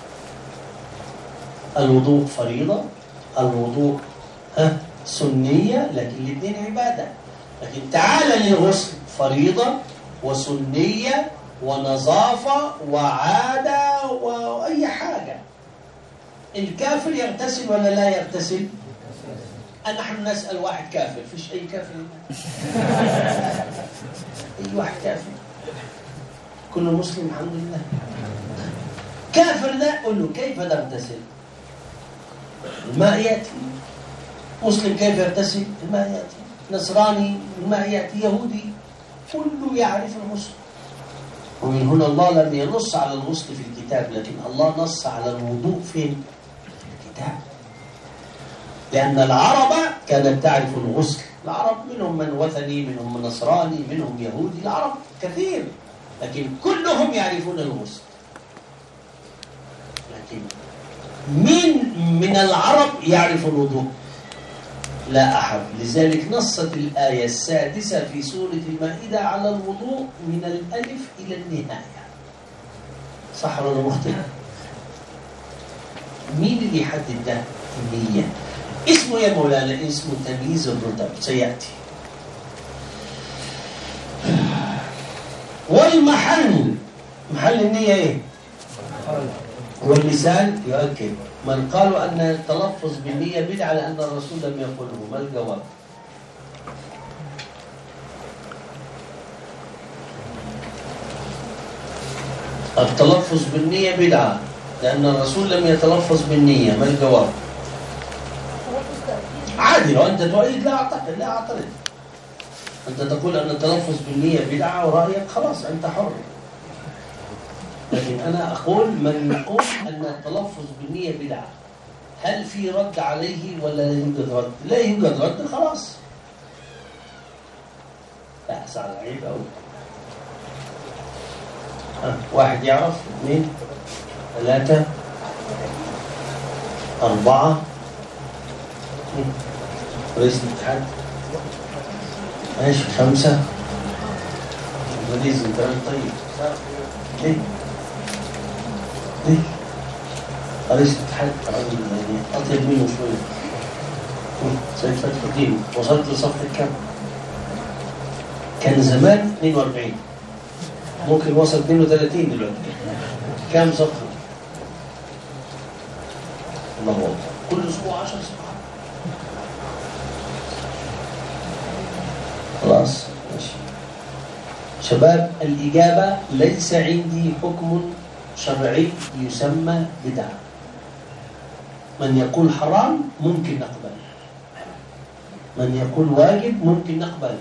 A: الوضوء فريضة، الوضوء ها سنية، لكن الاثنين عبادة. لكن تعال للغسل فريضة وسنية ونظافة وعادة وأي حاجة. الكافر يغتسل ولا لا يغتسل؟ نحن نسأل واحد كافر، فيش أي كافر أي واحد كافر، كل مسلم الحمد لله. كافر ده قل له كيف تغتسل؟ الماء يأتي. مسلم كيف يغتسل؟ الماء يأتي. نصراني الماء يأتي. يهودي كله يعرف الغسل. ومن هنا الله لم ينص على الغسل في الكتاب، لكن الله نص على الوضوء فين؟ في الكتاب. لأن العرب كانت تعرف الغسل. العرب منهم من وثني، منهم من نصراني، منهم يهودي. العرب كثير، لكن كلهم يعرفون الغسل. لكن مين من العرب يعرف الوضوء؟ لا أحد. لذلك نصت الآية السادسة في سورة المائدة على الوضوء من الألف إلى النهاية. صح ولا مخطئ؟ مين اللي يحدد ده؟ النية. اسمه يا مولانا اسمه تمييز الرتب، سيأتي. والمحل، محل النية ايه؟ واللسان يؤكد. من قالوا أن التلفظ بالنية بدعة لأن الرسول لم يقله، ما الجواب؟ التلفظ بالنية بدعة لأن الرسول لم يتلفظ بالنية، ما الجواب؟ عادي، لو أنت تؤيد لا أعتقد، لا أعترض. أنت تقول أن التلفظ بالنية بدعة ورأيك خلاص أنت حر. لكن أنا أقول من يقول أن التلفظ بالنية بدعة، هل في رد عليه ولا لا يوجد رد؟ لا يوجد رد، خلاص. لا صار عيب أوي. واحد يعرف، اثنين، ثلاثة، أربعة. رئيس الاتحاد ماشي، خمسة. مديز الكلام طيب. ليه؟ ليه؟ رئيس الاتحاد يعني أطيب منه شوية. سيد فتح الدين وصلت لصفحة كم؟ كان زمان اثنين وأربعين، ممكن وصل اثنين وثلاثين دلوقتي. كم صفحة؟ الله أكبر. كل أسبوع عشر صفحات. خلاص ماشي. شباب الإجابة ليس عندي حكم شرعي يسمى بدعة. من يقول حرام ممكن نقبل، من يقول واجب ممكن نقبل،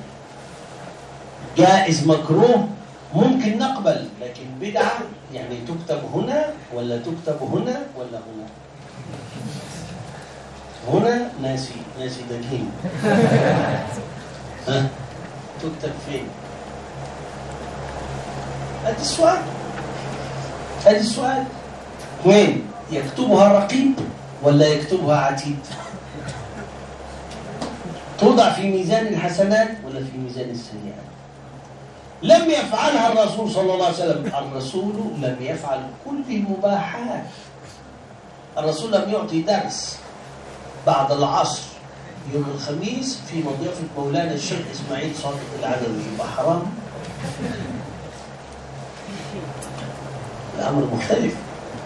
A: جائز مكروه ممكن نقبل، لكن بدعة يعني تكتب هنا ولا تكتب هنا ولا هنا. هنا ناسي ناسي دقيق. ها تكتب فين؟ هذا السؤال، هذا السؤال. وين يكتبها رقيب ولا يكتبها عتيد؟ توضع في ميزان الحسنات ولا في ميزان السيئات؟ لم يفعلها الرسول صلى الله عليه وسلم. الرسول لم يفعل كل المباحات. الرسول لم يعطي درس بعد العصر يوم الخميس في مضيافة مولانا الشيخ إسماعيل صادق العدوي، يبقى حرام؟ الأمر مختلف.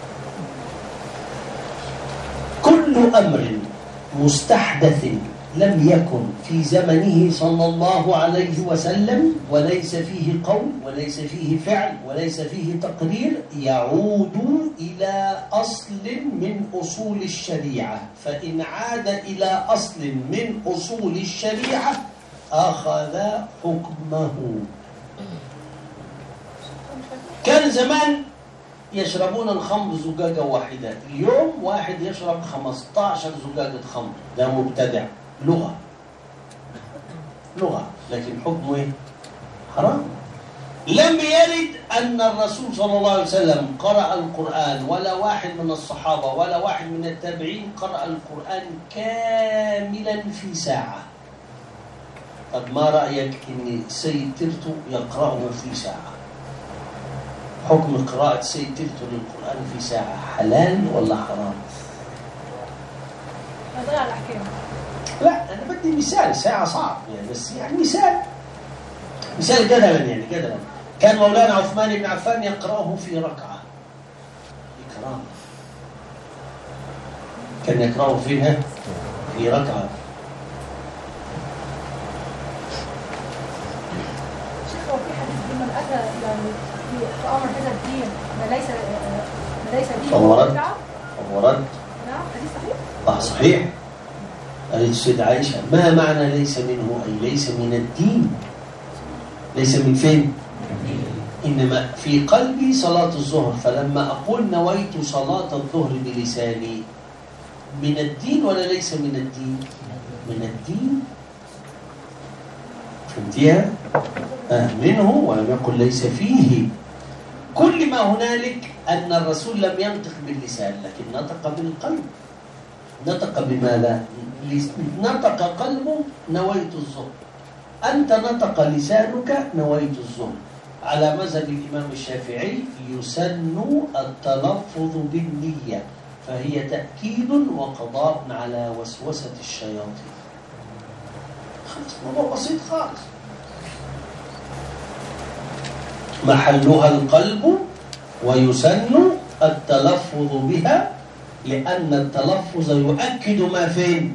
A: كل أمر مستحدث لم يكن في زمنه صلى الله عليه وسلم وليس فيه قول وليس فيه فعل وليس فيه تقرير يعود إلى أصل من أصول الشريعة، فإن عاد إلى أصل من أصول الشريعة أخذ حكمه. كان زمان يشربون الخمر زجاجة واحدة، اليوم واحد يشرب خمسة عشر زجاجة خمر، ده مبتدع. لغة لغة لكن حكمه ايه؟ حرام. لم يرد أن الرسول صلى الله عليه وسلم قرأ القرآن، ولا واحد من الصحابة ولا واحد من التابعين قرأ القرآن كاملا في ساعة. طب ما رأيك إن سيد ترتو يقرأه في ساعة؟ حكم قراءة سيد ترتو للقرآن في ساعة حلال ولا حرام؟
C: هضيع الأحكام.
A: لا أنا بدي مثال، ساعة صعب يعني، بس يعني مثال مثال جدلا يعني جدلا. كان مولانا عثمان بن عفان يقرأه في ركعة إكرام، كان يقرأه فيها في ركعة.
C: شيخ هو في حديث من أتى يعني في أمر هذا الدين ما ليس ما ليس دين
A: فورد
C: بدعة؟
A: فورد
C: نعم حديث صحيح؟
A: آه صحيح. قالت السيدة عائشة ما معنى ليس منه؟ أي ليس من الدين. ليس من فين؟ إنما في قلبي صلاة الظهر، فلما أقول نويت صلاة الظهر بلساني من الدين ولا ليس من الدين؟ من الدين. فهمتيها؟ آه منه ولم يقل ليس فيه. كل ما هنالك أن الرسول لم ينطق باللسان لكن نطق بالقلب. نطق بماذا؟ نطق قلبه نويت الظهر، أنت نطق لسانك نويت الظهر. على مذهب الإمام الشافعي يسن التلفظ بالنية، فهي تأكيد وقضاء على وسوسة الشياطين. خلص موضوع بسيط خالص. محلها القلب ويسن التلفظ بها لأن التلفظ يؤكد ما فين.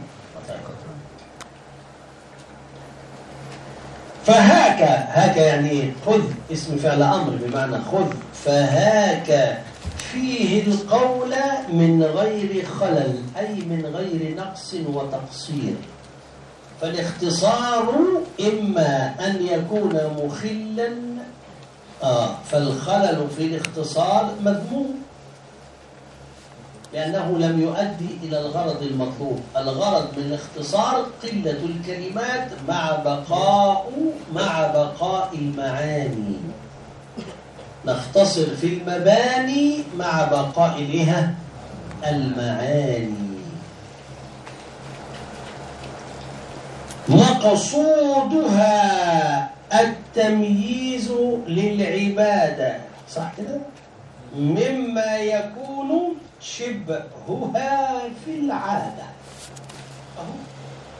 A: فهاك، هاك يعني خذ، اسم فعل أمر بمعنى خذ. فهاك فيه القول من غير خلل أي من غير نقص وتقصير. فالاختصار إما أن يكون مخلا آه فالخلل في الاختصار مذموم لأنه لم يؤدي إلى الغرض المطلوب. الغرض من الاختصار قلة الكلمات مع بقاء مع بقاء المعاني. نختصر في المباني مع بقاء لها المعاني. مقصودها التمييز للعبادة، صح كده؟ مما يكون شبهها في العادة.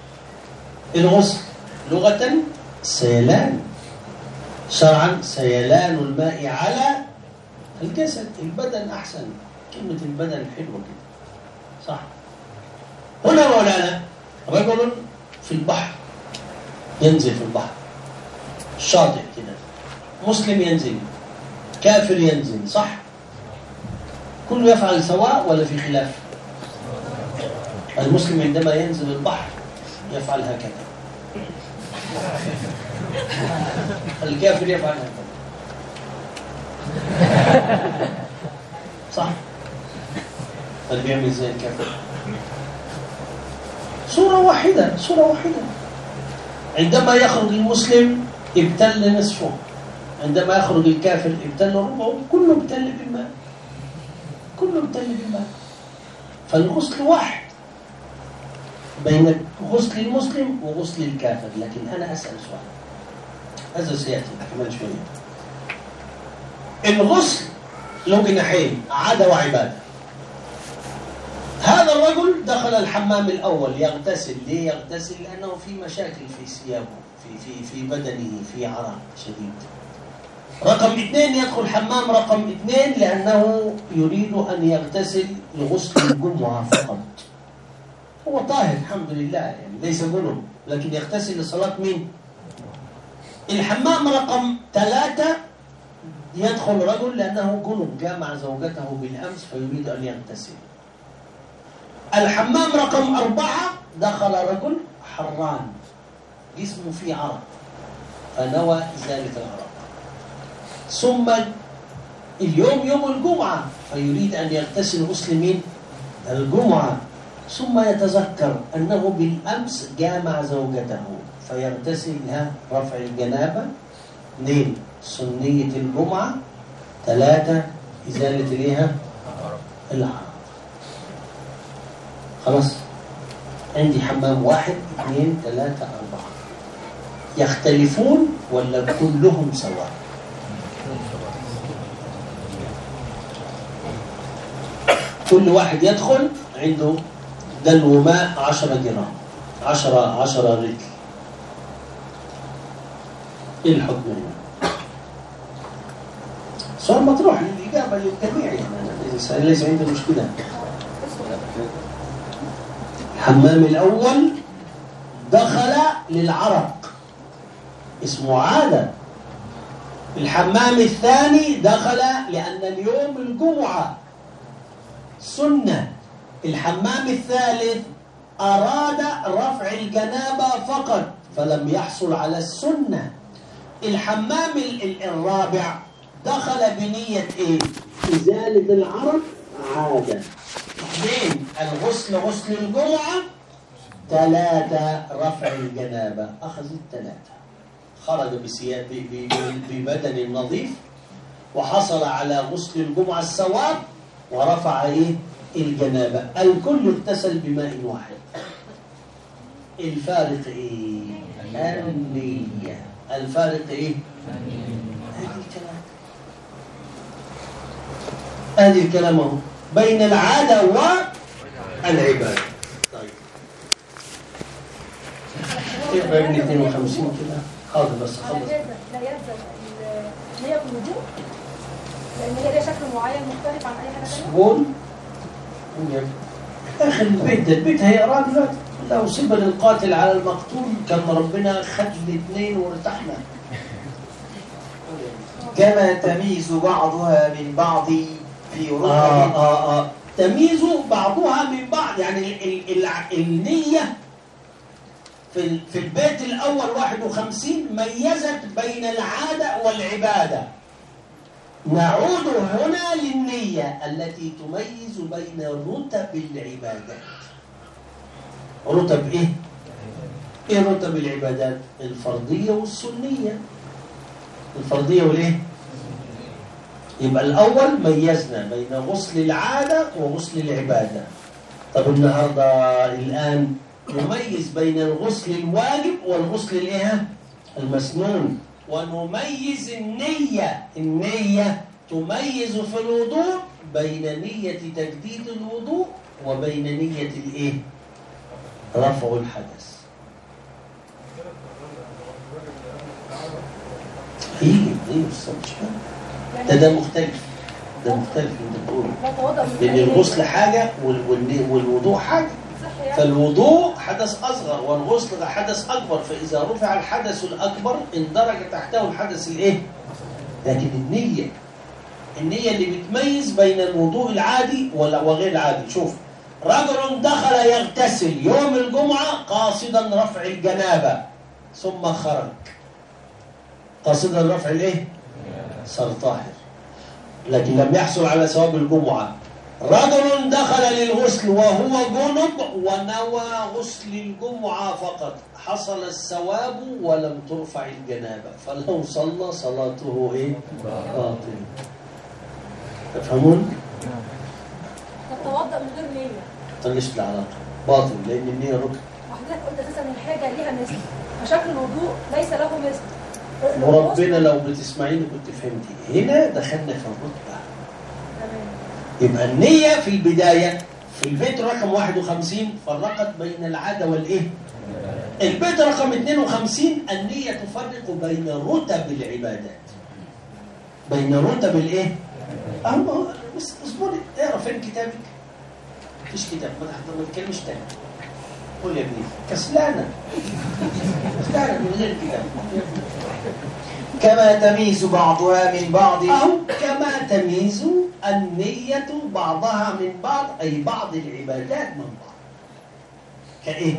A: الغسل لغة سيلان، شرعا سيلان الماء على الجسد. البدن أحسن، كلمة البدن حلوة كده صح. هنا مولانا رجل في البحر ينزل في البحر، الشاطئ كده، مسلم ينزل، كافر ينزل، صح؟ كله يفعل سواء ولا في خلاف؟ المسلم عندما ينزل البحر يفعل هكذا، الكافر يفعل هكذا، صح؟ اللي بيعمل زي الكافر صورة واحدة، صورة واحدة. عندما يخرج المسلم ابتل نصفه، عندما يخرج الكافر ابتل ربعه، كله ابتل بالماء، كله ابتل بالماء. فالغسل واحد بين غسل المسلم وغسل الكافر. لكن أنا أسأل سؤال، هذا سيأتي كمان شوية. الغسل له جناحين، عادة وعبادة. هذا الرجل دخل الحمام الأول يغتسل، ليه يغتسل؟ لأنه في مشاكل في ثيابه، في في في بدنه، في عرق شديد. رقم اثنين يدخل حمام رقم اثنين لأنه يريد أن يغتسل لغسل الجمعة فقط. هو طاهر الحمد لله، يعني ليس جنب، لكن يغتسل لصلاة مين؟ الحمام رقم ثلاثة يدخل رجل لأنه جنب، جامع زوجته بالأمس فيريد أن يغتسل. الحمام رقم أربعة دخل رجل حران جسمه فيه عرق فنوى إزالة العرق. ثم اليوم يوم الجمعة فيريد أن يغتسل غسل مين؟ الجمعة. ثم يتذكر أنه بالأمس جامع زوجته فيغتسل لها رفع الجنابة. اثنين سنية الجمعة. ثلاثة إزالة ليها العرق. خلاص عندي حمام واحد اثنين ثلاثة أربعة. يختلفون ولا كلهم سواء؟ كل واحد يدخل عنده دلو ماء عشرة جرام، عشرة عشرة رتل. ايه الحكم هنا؟ سؤال مطروح للإجابة للجميع، يعني ليس عندي مشكلة. الحمام الأول دخل للعرق اسمه عادة. الحمام الثاني دخل لأن اليوم الجمعة سنة. الحمام الثالث أراد رفع الجنابة فقط فلم يحصل على السنة. الحمام الرابع دخل بنية إيه؟ إزالة العرق عادة. اثنين الغسل غسل الجمعة. ثلاثة رفع الجنابة. أخذ الثلاثة، خرج بسياب ببدن نظيف وحصل على غسل الجمعة الثواب ورفع إيه؟ الجنابة. الكل اغتسل بماء واحد. الفارق إيه؟ النية. الفارق إيه؟ هذه الكلام، هذه الكلام هو بين العادة والعبادة. طيب كيف ابن اثنين وخمسين كده؟ حاضر بس خلص.
C: لا يلزم ان هي بالوجوب لان هي ليها شكل معين مختلف عن اي حاجه ثانيه.
A: سبول داخل البيت، ده البيت هيقرا دلوقتي. لو سب للقاتل على المقتول كان ربنا خد الاثنين وارتحنا.
B: كما تميز بعضها من بعض في رتب.
A: آه آه آه. تميز بعضها من بعض، يعني ال ال النية في في البيت الأول واحد وخمسين ميزت بين العادة والعبادة. نعود هنا للنية التي تميز بين رتب العبادات. رتب إيه؟ إيه رتب العبادات؟ الفرضية والسنية. الفرضية والإيه؟ يبقى الأول ميزنا بين غسل العادة وغسل العبادة. طب النهاردة الآن نميز بين الغسل الواجب والغسل الإيه؟ المسنون. ونميز النية. النية تميز في الوضوء بين نية تجديد الوضوء وبين نية الإيه؟ رفع الحدث. هيجي هيجي بالظبط مش فاهم. ده ده مختلف، ده مختلف انت بتقوله،
C: لا توضأ من
A: لان
C: غير
A: الغسل
C: نية.
A: حاجه وال- وال- والوضوء حاجه.
C: صح يعني؟
A: فالوضوء حدث اصغر والغسل حدث اكبر، فاذا رفع الحدث الاكبر اندرج تحته الحدث الايه؟ لكن النيه النيه اللي بتميز بين الوضوء العادي ولا وغير العادي. شوف، رجل دخل يغتسل يوم الجمعه قاصدا رفع الجنابه ثم خرج قاصدا رفع الايه؟ صار طاهر، لكن لم يحصل على ثواب الجمعه. رجل دخل للغسل وهو جنب ونوى غسل الجمعة فقط، حصل الثواب ولم ترفع الجنابة، فلو صلى صلاته ايه؟ باطل. تفهمون؟
C: طب توضأ من غير نية.
A: ماليش العلاقة، باطل لأن النية ركن.
C: وحضرتك قلت اساسا ان الحاجة ليها مثل، فشكل الوضوء ليس له مثل.
A: وربنا لو بتسمعيني كنت فهمتي. هنا دخلنا في الرتبة.
C: تمام.
A: يبقى النية في البداية في البيت رقم واحد وخمسين فرقت بين العادة والإيه؟ البيت رقم اثنين وخمسين النية تفرق بين رتب العبادات. بين رتب الإيه؟ أما بس اصبري اقرا فين كتابك؟ مفيش كتاب، ما تحضر ما تتكلمش تاني. قول يا ابني كسلانة كسلانة من غير كتاب.
B: كما تميز بعضها من بعض
A: أو كما تميز النية بعضها من بعض، أي بعض العبادات من بعض. كإيه؟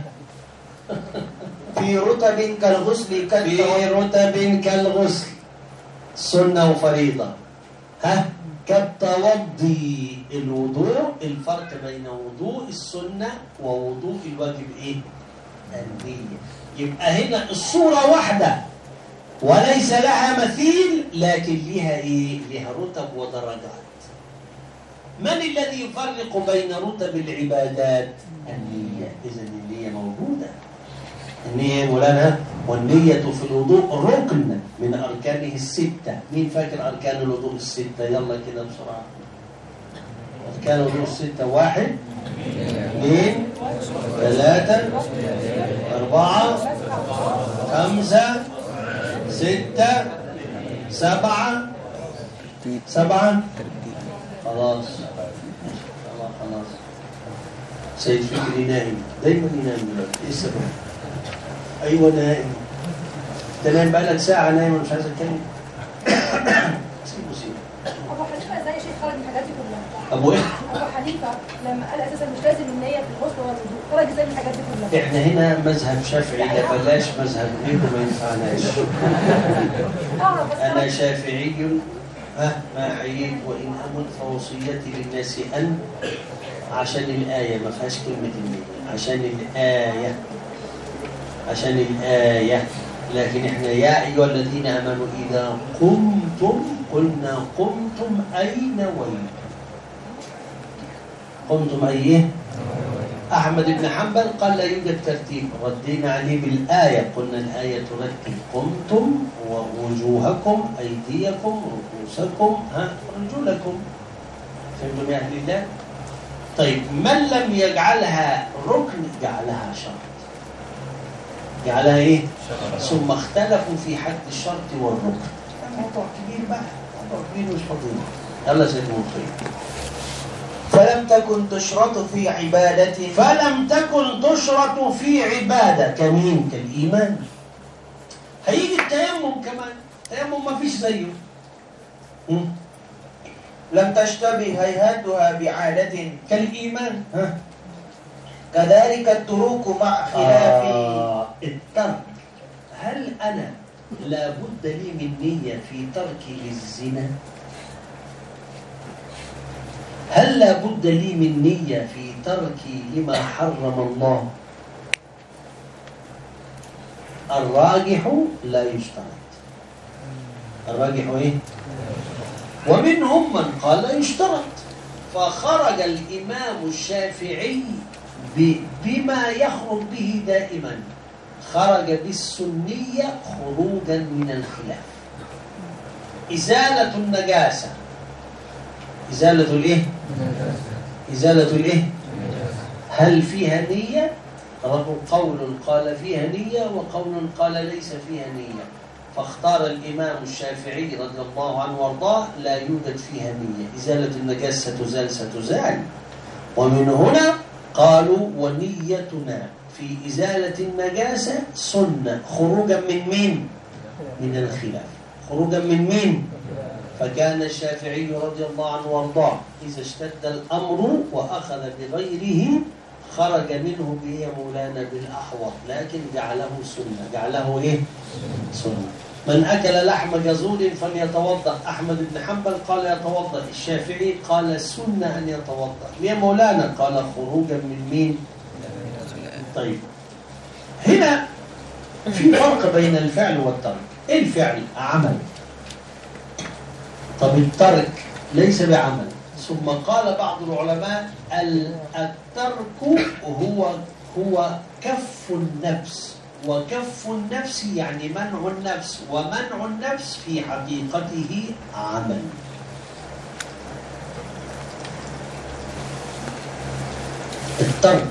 B: في رتب كالغسل
A: في
B: كالتوضؤ
A: رتب كالغسل سنة وفريضة. ها؟ كالتوضي الوضوء، الفرق بين وضوء السنة ووضوء الواجب إيه؟ النية. يبقى هنا الصورة واحدة وليس لها مثيل، لكن لها إيه؟ لها رتب ودرجات. من الذي يفرق بين رتب العبادات؟ النية. إذن النية موجودة. النية مولانا، والنية في الوضوء ركن من أركانه الستة. مين فاكر أركان الوضوء الستة؟ يلا كده بسرعة. أركان الوضوء الستة: واحد، اثنين، ثلاثة، أربعة، خمسة، ستة، سبعة، سبعة. خلاص خلاص خلاص. سيد فكري نائم، دايما ينام دلوقتي، ايه السبب؟ ايوه نائم. انت نايم بقالك ساعة نايم ومش عايز اتكلم. سيبه سيبه.
C: ابو حنيفه ازاي شيء خرج من الحاجات دي كلها؟
A: ابو ايه؟
C: ابو حنيفه لما قال اساسا مش لازم النيه في الغسل ولا الوضوء، خرج ازاي من الحاجات دي كلها؟
A: احنا هنا مذهب شافعي، لا بلاش مذهب غيره ما ينفعناش.
C: اعرف بس
A: انا
C: خرج.
A: شافعي ها ما حييت وان امت فوصيتي للناس ان، عشان الايه ما فيهاش كلمه النيه، عشان الايه عشان الايه. لكن احنا يا ايها الذين امنوا اذا قمتم، قلنا قمتم اي نويتم. قمتم اي ايه؟ احمد بن حنبل قال لا يوجد ترتيب، ردينا عليه بالايه، قلنا الايه ترتب قمتم ووجوهكم، ايديكم، رؤوسكم، ها رجلكم. فهمتم يا اهل الله؟ طيب من لم يجعلها ركن جعلها شرط. جعلها ايه؟ ثم اختلفوا في حد الشرط والركن. موضوع كبير بقى، موضوع كبير مش فضيله. يلا سيد مطيع.
B: فلم تكن تشرط في عبادة
A: فلم تكن تشرط في عبادة كمين؟ كالإيمان. هيجي التيمم كمان، التيمم ما فيش زيه. م?
B: لم تشتبه هيهاتها بعادة
A: كالإيمان. ها؟
B: كذلك التروك مع خلاف
A: آه الترك. هل أنا لابد لي من نية في تركي للزنا؟ هل لابد لي من نية في تركي لما حرم الله؟ الراجح لا يشترط. الراجح ايه؟ ومنهم من قال لا يشترط، فخرج الإمام الشافعي بما يخرج به دائما، خرج بالسنية خروجا من الخلاف. إزالة النجاسة، إزالة الإيه؟ إزالة الإيه؟ هل فيها نية؟ قول قال فيها نية وقول قال ليس فيها نية. فاختار الإمام الشافعي رضي الله عنه وارضاه لا يوجد فيها نية، إزالة النجاسة ستزال ستزال. ومن هنا قالوا ونيتنا في إزالة النجاسة سنة، خروجا من مين؟ من الخلاف. خروجا من مين؟ فكان الشافعي رضي الله عنه وارضاه إذا اشتد الأمر وأخذ بغيره خرج منه به يا مولانا بالأحوط، لكن جعله سنة. جعله إيه؟ سنة. من أكل لحم جزور فليتوضأ. أحمد بن حنبل قال يتوضأ، الشافعي قال سنة أن يتوضأ. يا مولانا قال خروجا من مين؟ طيب هنا في فرق بين الفعل والترك. إيه الفعل؟ عمل. طب الترك ليس بعمل. ثم قال بعض العلماء الترك هو هو كف النفس، وكف النفس يعني منع النفس، ومنع النفس في حقيقته عمل. الترك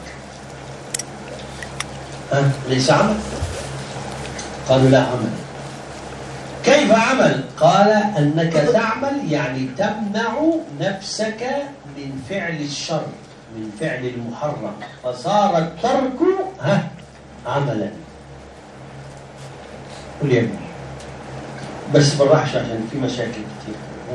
A: ها ليس عمل؟ قالوا لا عمل. كيف عمل؟ قال أنك تعمل يعني تمنع نفسك من فعل الشر، من فعل المحرم، فصار الترك ها عملا. قل يا ابني بس بالراحة عشان في مشاكل كثير.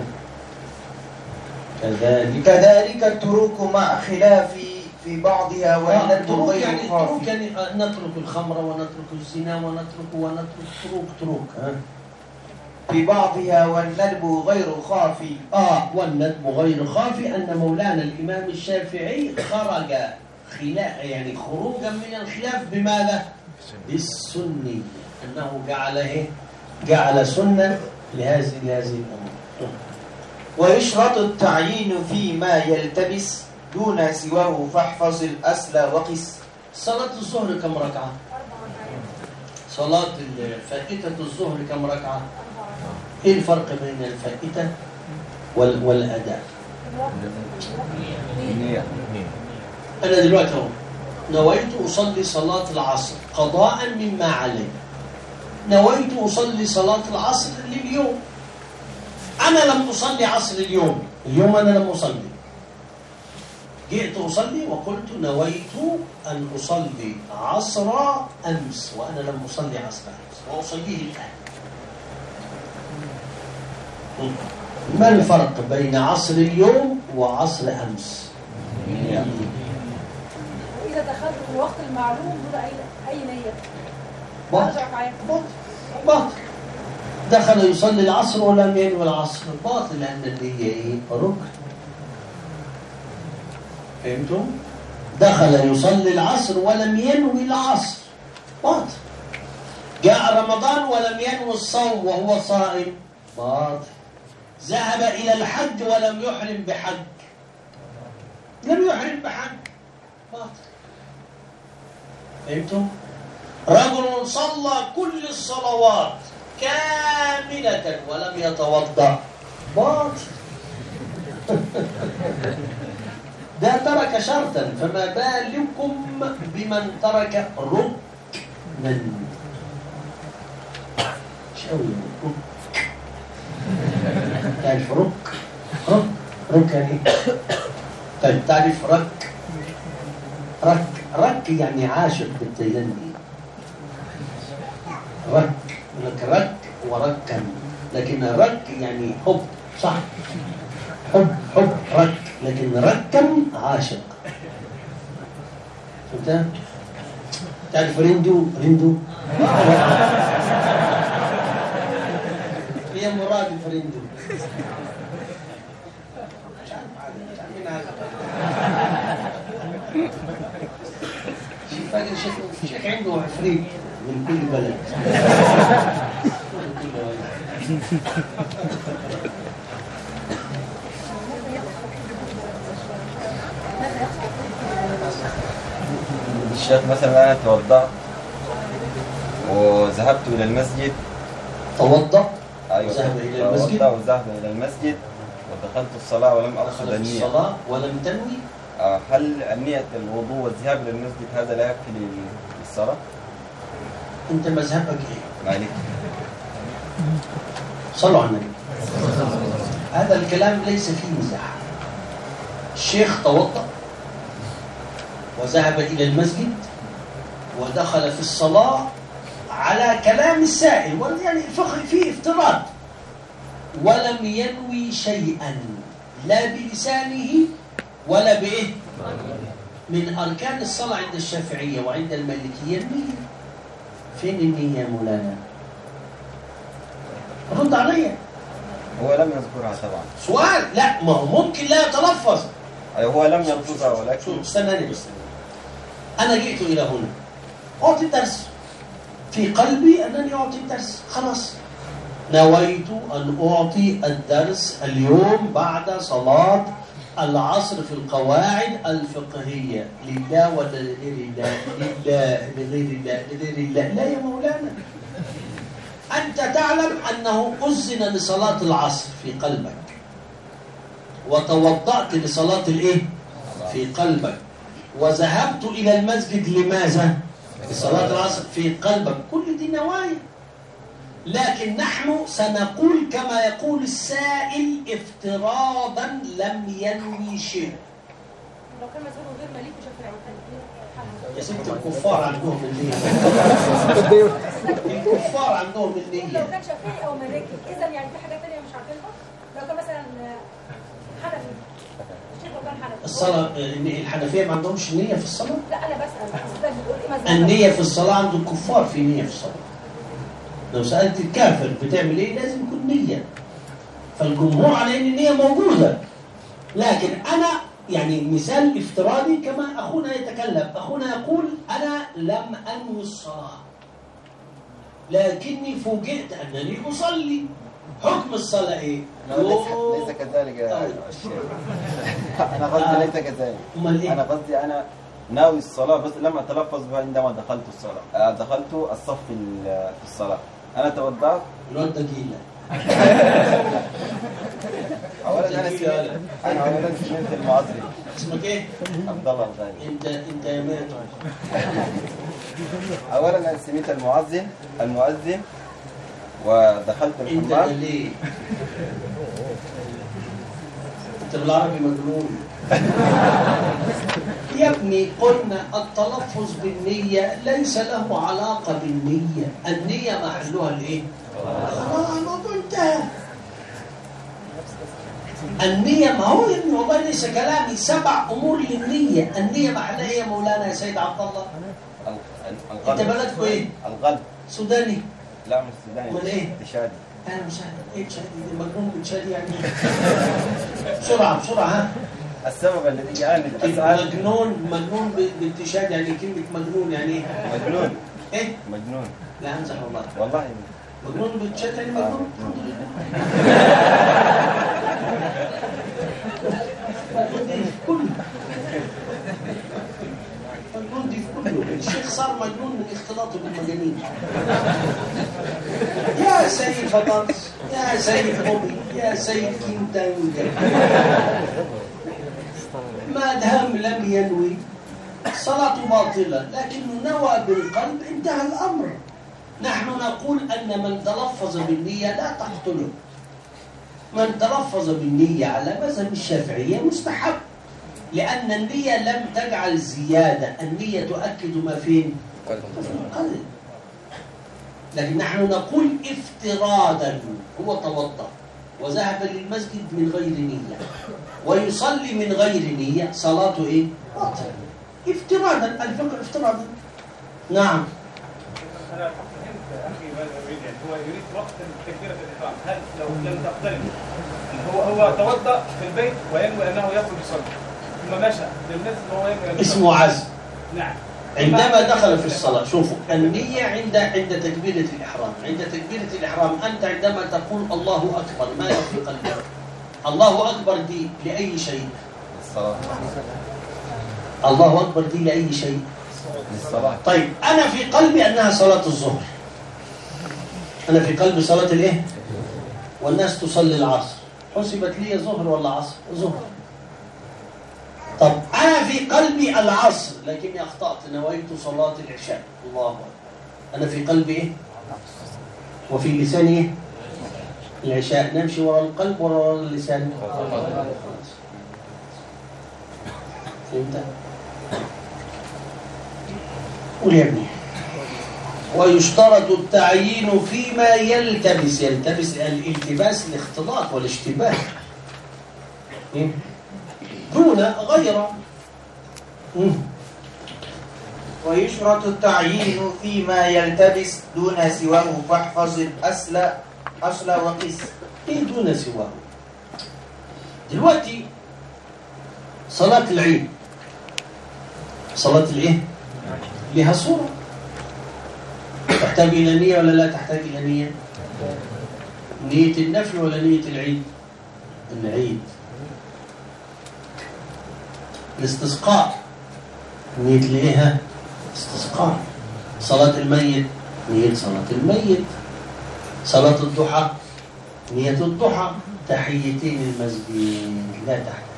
A: كذلك
B: كذلك التروك مع خلاف في بعضها والندب
A: التروك
B: غير
A: يعني التروك
B: خافي.
A: يعني نترك الخمر ونترك الزنا ونترك ونترك تروك تروك ها
B: في بعضها والندب غير خافي.
A: آه والندب غير خافي. أن مولانا الإمام الشافعي خرج خلاف يعني خروجا من الخلاف بماذا؟ بالسنية، أنه جعل إيه؟ جعل سنة لهذه لهذه الأمور.
B: ويشرط التعيين فيما يلتبس دون سواه فاحفظ الأصل وقس.
A: صلاة الظهر كم ركعة؟ صلاة فائتة الظهر كم ركعة؟ إيه الفرق بين الفائتة وال... والأداء؟ أنا دلوقتي أهو نويت أصلي صلاة العصر قضاء مما علي. نويت أصلي صلاة العصر لليوم. أنا لم أصلي عصر اليوم، اليوم أنا لم أصلي. جئت أصلي وقلت نويت أن أصلي عصر أمس، وأنا لم أصلي عصر أمس وأصليه الآن. ما الفرق بين عصر اليوم وعصر أمس؟
C: إذا دخلت في الوقت المعلوم دون أي أي نية
A: باطل باطل. دخل يصلي العصر ولم ينوي العصر باطل، لأن النية إيه؟ ركن. فهمتم؟ دخل يصلي العصر ولم ينوي العصر باطل. جاء رمضان ولم ينوي الصوم وهو صائم باطل. ذهب إلى الحج ولم يحرم بحج، لم يحرم بحج باطل. فهمتم؟ رجل صلى كل الصلوات كاملة ولم يتوضأ باطل. ده ترك شرطا، فما بالكم بمن ترك ركنا. شوي رك. تعرف رك؟ رك رك يعني طيب تعرف رك؟ رك رك يعني عاشق بالتيني. رك لك رك وركن، لكن رك يعني حب، صح؟ حب حب رك، لكن ركن عاشق. فهمت؟ تعرف رندو؟ رندو هي مرادف رندو. مش عارف مين هذا. شيخ فاكر شيخ شيخ عنده عفريت من كل بلد.
F: الشيخ مثلا أنا توضأت وذهبت إلى المسجد.
A: توضأ؟
F: أيوة
A: ذهب إلى المسجد؟
F: توضأ وذهب إلى المسجد ودخلت الصلاة ولم أقصد
A: دخلت
F: النية.
A: الصلاة ولم تنوي؟
F: آه، هل النية الوضوء والذهاب إلى المسجد هذا لا يكفي للصلاة؟
A: أنت مذهبك إيه؟
F: مالك.
A: صلوا على النبي. هذا الكلام ليس فيه مزاح. الشيخ توضأ وذهب إلى المسجد ودخل في الصلاة على كلام السائل، يعني الفقه فيه افتراض، ولم ينوي شيئا لا بلسانه ولا بإيه؟ من أركان الصلاة عند الشافعية وعند المالكية النية. فين النية يا مولانا؟ رد عليا.
F: هو لم يذكرها طبعا.
A: سؤال، لا ما هو ممكن لا يتلفظ.
F: أي هو لم يلفظها ولكن
A: استناني بس. أنا جئت إلى هنا أعطي الدرس، في قلبي أنني أعطي الدرس، خلاص نويت أن أعطي الدرس اليوم بعد صلاة العصر في القواعد الفقهية. لله ولا لغير الله؟ لله لغير الله لغير الله. لا يا مولانا، أنت تعلم أنه أذن لصلاة العصر في قلبك، وتوضأت لصلاة الإيه؟ في قلبك، وذهبت إلى المسجد لماذا؟ لصلاة العصر في قلبك. كل دي نوايا، لكن نحن سنقول كما يقول السائل افتراضا لم ينوي شيء.
C: لو كان مذهبه غير مالكي وشافعي وحنفي
A: يا ست الكفار عندهم النية. الكفار عندهم النية.
C: لو كان شافعي او مالكي اذا يعني في حاجات ثانيه مش عارفينها. لو كان مثلا حنفي، الشيخ لو كان حنفي
A: الصلاة الحنفية ما عندهمش نية في الصلاة؟
C: لا انا بسال حضرتك بتقول ايه مذهبك؟
A: النية في الصلاة عند الكفار في نية في الصلاة. لو سألت الكافر بتعمل ايه لازم يكون نية. فالجمهور على ان النية موجودة، لكن انا يعني مثال افتراضي كما اخونا يتكلم. اخونا يقول انا لم انوي الصلاة لكني فوجئت انني اصلي. حكم الصلاة ايه؟
F: ليس كذلك يا الشيخ. انا قصدي ليس كذلك.
A: امال ايه؟
F: انا قصدي انا ناوي الصلاة بس لم اتلفظ بها عندما دخلت الصلاة. دخلت الصف في الصلاة، انا توضأت.
A: الواد ده جيلة.
F: اولا انا سمعت انا اولا سمعت المؤذن.
A: اسمك ايه؟
F: عبد الله الغالي.
A: انت انت يا مات.
F: اولا انا سمعت المؤذن المؤذن ودخلت
A: انت
F: الحمام.
A: ليه؟ انت بالعربي مجنون. يا ابني قلنا التلفظ بالنية ليس له علاقة بالنية، النية محلها الايه؟ خلاص الموضوع انتهى. النية ما هو يا ابني والله ليس كلامي، سبع امور للنية. النية محلها ايه يا مولانا يا سيد عبد الله؟ انت بلدكم ايه؟
F: القلب.
A: سوداني؟
F: لا مش سوداني.
A: امال ايه؟
F: تشادي.
A: انا مش عارف ايه تشادي دي، مجنون بتشادي يعني. بسرعة بسرعة ها.
F: السبب الذي جعلني اسال
A: مجنون مجنون بالتشاد يعني كلمة مجنون يعني ايه؟
F: مجنون.
A: ايه؟
F: مجنون.
A: لا امزح والله.
F: والله
A: مجنون بالتشاد يعني مجنون. الحمد لله. مجنون دي في كله. مجنون دي في كله. الشيخ صار مجنون من اختلاطه بالمجانين. يا سيد بطاطس، يا سيد أمي، يا سيد كينتانجا. ما دام لم ينوي صلاته باطلة، لكنه نوى بالقلب انتهى الأمر. نحن نقول أن من تلفظ بالنية لا تقتله. من تلفظ بالنية على مذهب الشافعية مستحب، لأن النية لم تجعل زيادة، النية تؤكد ما فين؟ في القلب. لكن نحن نقول افترادا، هو توضأ وذهب للمسجد من غير نية ويصلي من غير نية، صلاته ايه؟ باطلة. افترادا، الفقه افترادا. نعم.
G: انا فهمت اخي ماذا يريد، يعني هو يريد وقت تكبيرة الإحرام. هل لو لم تختلف هو هو توضأ في البيت وينوي انه يخرج يصلي ثم مشى للمسجد وهو ينوي أنه
A: اسمه عزم.
G: نعم.
A: عندما دخل في الصلاة، شوفوا النية عند عند تكبيرة الإحرام، عند تكبيرة الإحرام أنت عندما تقول الله أكبر ماذا في قلبك؟ الله أكبر دي لأي شيء؟
F: الصلاة.
A: الله أكبر دي لأي شيء؟
F: للصلاة.
A: طيب أنا في قلبي أنها صلاة الظهر. أنا في قلبي صلاة الإيه؟ والناس تصلي العصر، حسبت لي ظهر ولا عصر؟ ظهر. طب أنا في قلبي العصر لكني أخطأت، نويت صلاة العشاء. الله أكبر. أنا في قلبي إيه؟ وفي لساني إيه؟ العشاء نمشي وراء القلب وراء اللسان؟ فهمت؟ قول يا ابني. ويشترط التعيين فيما يلتبس. يلتبس الالتباس، الاختلاط والاشتباه دون غيره.
B: ويشرط التعيين فيما يلتبس دون سواه فاحفظ الأصل أصل وقس.
A: ايه دون سواه؟ دلوقتي صلاة العيد، صلاة الايه؟ لها صورة، تحتاج إلى نية ولا لا تحتاج إلى نية؟ نية النفل ولا نية العيد؟ العيد. الاستسقاء نية ليها استسقاء. صلاة الميت نية صلاة الميت. صلاة الضحى نية الضحى. تحيتين المسجد لا تحتاج.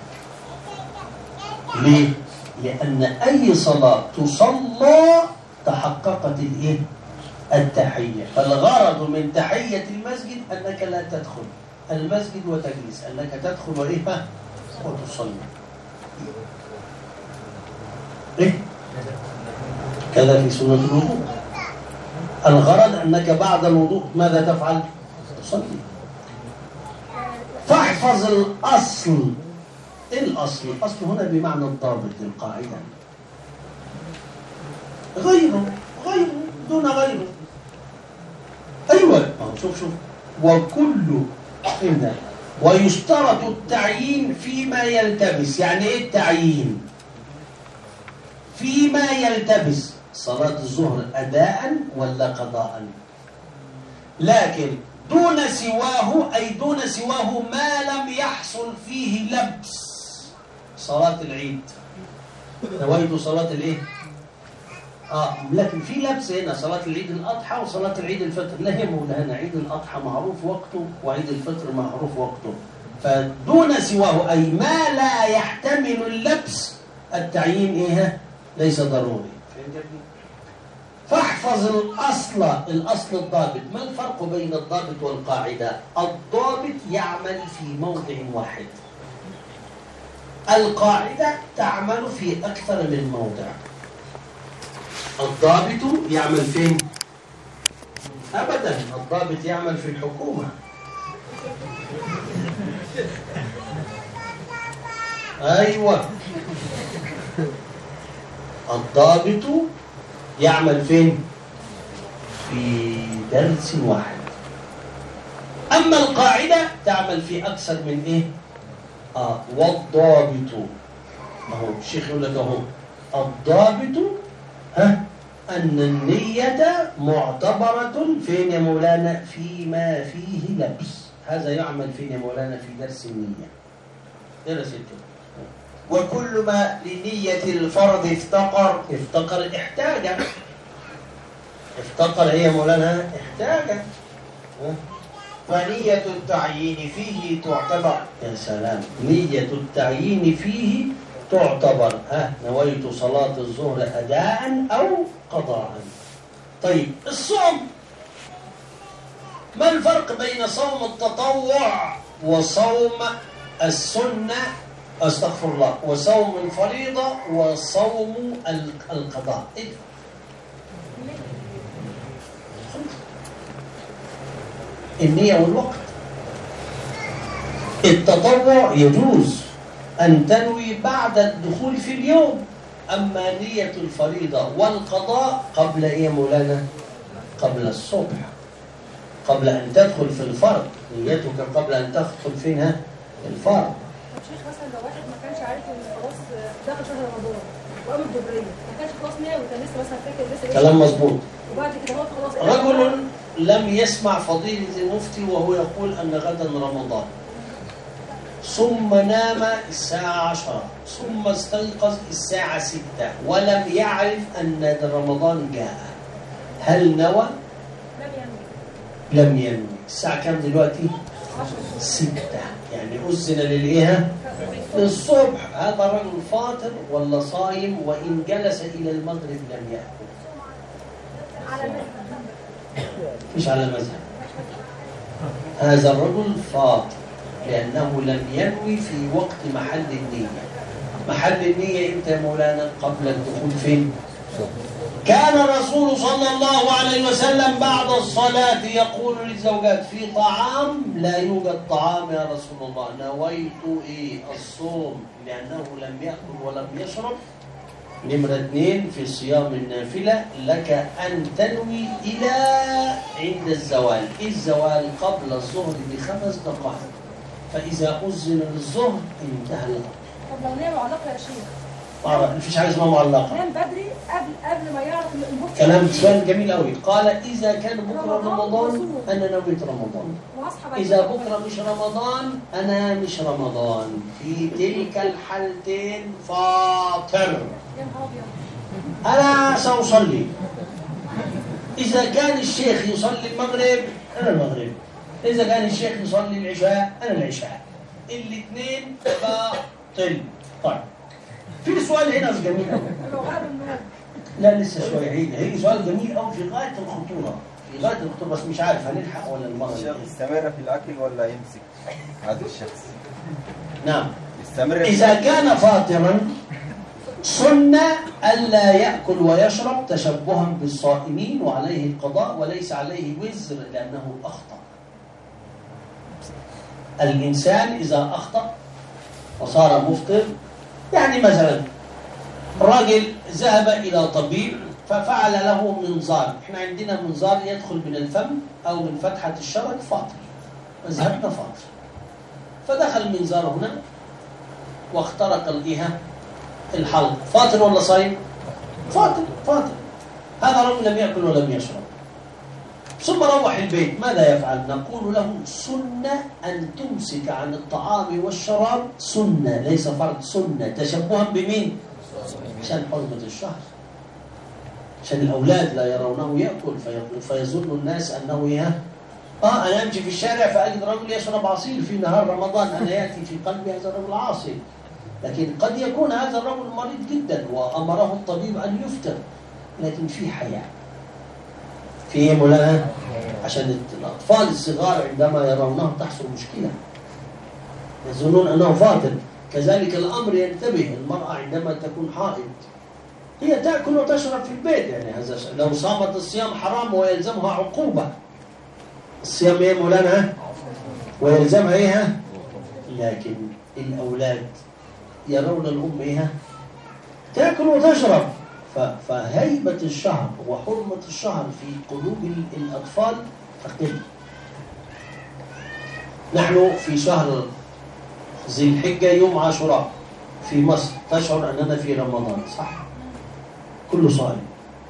A: ليه؟ لأن أي صلاة تصلى تحققت الإيه؟ التحية. فالغرض من تحية المسجد أنك لا تدخل المسجد وتجلس، أنك تدخل وإيه؟ وتصلي. إيه؟ كذا في سنة الوضوء. الغرض أنك بعد الوضوء ماذا تفعل؟ تصلي. فاحفظ الأصل. إيه الأصل؟ الأصل هنا بمعنى الضابط للقاعدة. غيره غيره دون غيره. أيوة شوف شوف. وكل إن ويشترط التعيين فيما يلتبس. يعني إيه التعيين؟ فيما يلتبس. صلاة الظهر أداء ولا قضاء؟ لكن دون سواه، أي دون سواه ما لم يحصل فيه لبس. صلاة العيد نويت صلاة الايه؟ اه لكن في لبس هنا. صلاة العيد الأضحى وصلاة العيد الفطر. لا هي مولانا عيد الأضحى معروف وقته وعيد الفطر معروف وقته. فدون سواه أي ما لا يحتمل اللبس التعيين إيه؟ ليس ضروري. فاحفظ الأصل. الأصل الضابط. ما الفرق بين الضابط والقاعدة؟ الضابط يعمل في موضع واحد، القاعدة تعمل في أكثر من موضع. الضابط يعمل فين؟ أبدا، الضابط يعمل في الحكومة. أيوة، الضابط يعمل فين؟ في درس واحد. أما القاعدة تعمل في أكثر من إيه؟ آه والضابط. أهو الشيخ يقول لك أهو الضابط ها أن النية معتبرة فين يا مولانا؟ فيما فيه لبس. هذا يعمل فين يا مولانا؟ في درس النية. درس الكلام.
B: وكل ما لنية الفرض افتقر.
A: افتقر احتاج. افتقر هي مولانا احتاج.
B: فنية التعيين فيه تعتبر.
A: يا سلام. نية التعيين فيه تعتبر. ها نويت صلاة الظهر أداء أو قضاء. طيب الصوم، ما الفرق بين صوم التطوع وصوم السنة؟ استغفر الله. وصوم الفريضة وصوم القضاء. إيه؟ النية والوقت. التطوع يجوز أن تنوي بعد الدخول في اليوم، أما نية الفريضة والقضاء قبل إيه مولانا؟ قبل الصبح، قبل أن تدخل في الفرض. نيتك قبل أن تدخل فيها الفرض.
C: طب شيخ مثلا لو واحد ما كانش عارف ان خلاص دخل شهر رمضان وقام الظهريه، ما كانش خلاص ناوي وكان لسه مثلا فاكر لسه
A: كلام مظبوط.
C: وبعد كده هو خلاص
A: رجل لم يسمع فضيلة المفتي وهو يقول أن غدا رمضان، ثم نام الساعة عشرة، ثم استيقظ الساعة ستة، ولم يعرف أن رمضان جاء. هل نوى؟
C: لم ينوي.
A: لم ينوي. الساعة كم دلوقتي؟ ستة، يعني أذن للإيه؟ للصبح. هذا رجل فاطر ولا صايم؟ وإن جلس إلى المغرب لم يأكل.
C: على المذهب.
A: مش على المذهب. هذا الرجل فاطر لأنه لم ينوي في وقت محل النية. محل النية إمتى يا مولانا؟ قبل الدخول فين؟ كان الرسول صلى الله عليه وسلم بعد الصلاة يقول للزوجات: في طعام؟ لا يوجد طعام يا رسول الله. نويت إيه؟ الصوم، لأنه لم يأكل ولم يشرب. نمرة اثنين في صيام النافلة لك أن تنوي إلى عند الزوال. الزوال قبل الظهر بخمس دقائق، فإذا أذن للظهر انتهى الأمر.
C: طب لو نام معلقة يا شيخ؟
A: ما فيش حاجة اسمها معلقة.
C: نام بدري قبل قبل ما يعرف ان البكره.
A: كلام سؤال جميل قوي. قال إذا كان بكرة رمضان أنا نويت رمضان. إذا بكرة مش رمضان أنا مش رمضان. في تلك الحالتين فاطر. أنا سأصلي. إذا كان الشيخ يصلي المغرب أنا المغرب. إذا كان الشيخ يصلي العشاء أنا العشاء. الاثنين باطل. طيب في سؤال هنا جميل قوي. لا لسه شويه. هي هي سؤال جميل قوي في غايه الخطوره، في غايه الخطوره، بس مش عارف هنلحق ولا المره
F: الشيخ يستمر في الاكل ولا يمسك هذا الشخص؟
A: نعم
F: يستمر.
A: اذا كان فاطرا سنه الا ياكل ويشرب تشبها بالصائمين، وعليه القضاء وليس عليه وزر لانه اخطا. الانسان اذا اخطا وصار مفطر، يعني مثلا الراجل ذهب إلى طبيب ففعل له منظار. احنا عندنا منظار يدخل من الفم أو من فتحة الشرج فاطر، مذهبنا فاطر. فدخل منظار هنا واخترق الإيه الحلق. فاطر ولا صايم؟ فاطر فاطر. هذا رجل لم يأكل ولم يشرب، ثم روح البيت. ماذا يفعل؟ نقول له سنة أن تمسك عن الطعام والشراب، سنة ليس فرض، سنة تشبها بمين؟ عشان حرمة الشهر، عشان الأولاد لا يرونه يأكل فيظن الناس أنه إيه؟ آه أنا أمشي في الشارع فأجد رجل يشرب عصير في نهار رمضان، أنا يأتي في قلبي هذا الرجل عاصي. لكن قد يكون هذا الرجل مريض جدا وأمره الطبيب أن يفطر، لكن في حياة. في ايه مولانا؟ عشان الاطفال الصغار عندما يرونه تحصل مشكله، يظنون انه فاطر. كذلك الامر ينتبه المراه عندما تكون حائض، هي تاكل وتشرب في البيت، يعني هذا لو صامت الصيام حرام ويلزمها عقوبه. الصيام ايه مولانا؟ ويلزمها ايه؟ لكن الاولاد يرون الام ايه؟ تاكل وتشرب. فهيبة الشهر وحرمة الشهر في قلوب الأطفال تقل. نحن في شهر ذي الحجة يوم عاشوراء في مصر تشعر أننا في رمضان، صح؟ كله صائم.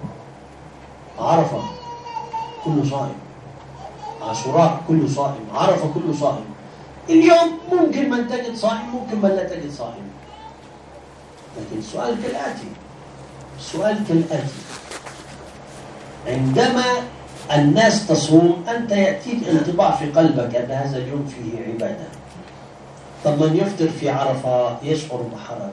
A: عرفة كله صائم. عاشوراء كله صائم. عرفة كله صائم. اليوم ممكن من تجد صائم، ممكن من لا تجد صائم. لكن السؤال كالآتي السؤال كالآتي عندما الناس تصوم أنت يأتيك انطباع في قلبك أن هذا اليوم فيه عبادة. طب من يفطر في عرفة يشعر بحرج،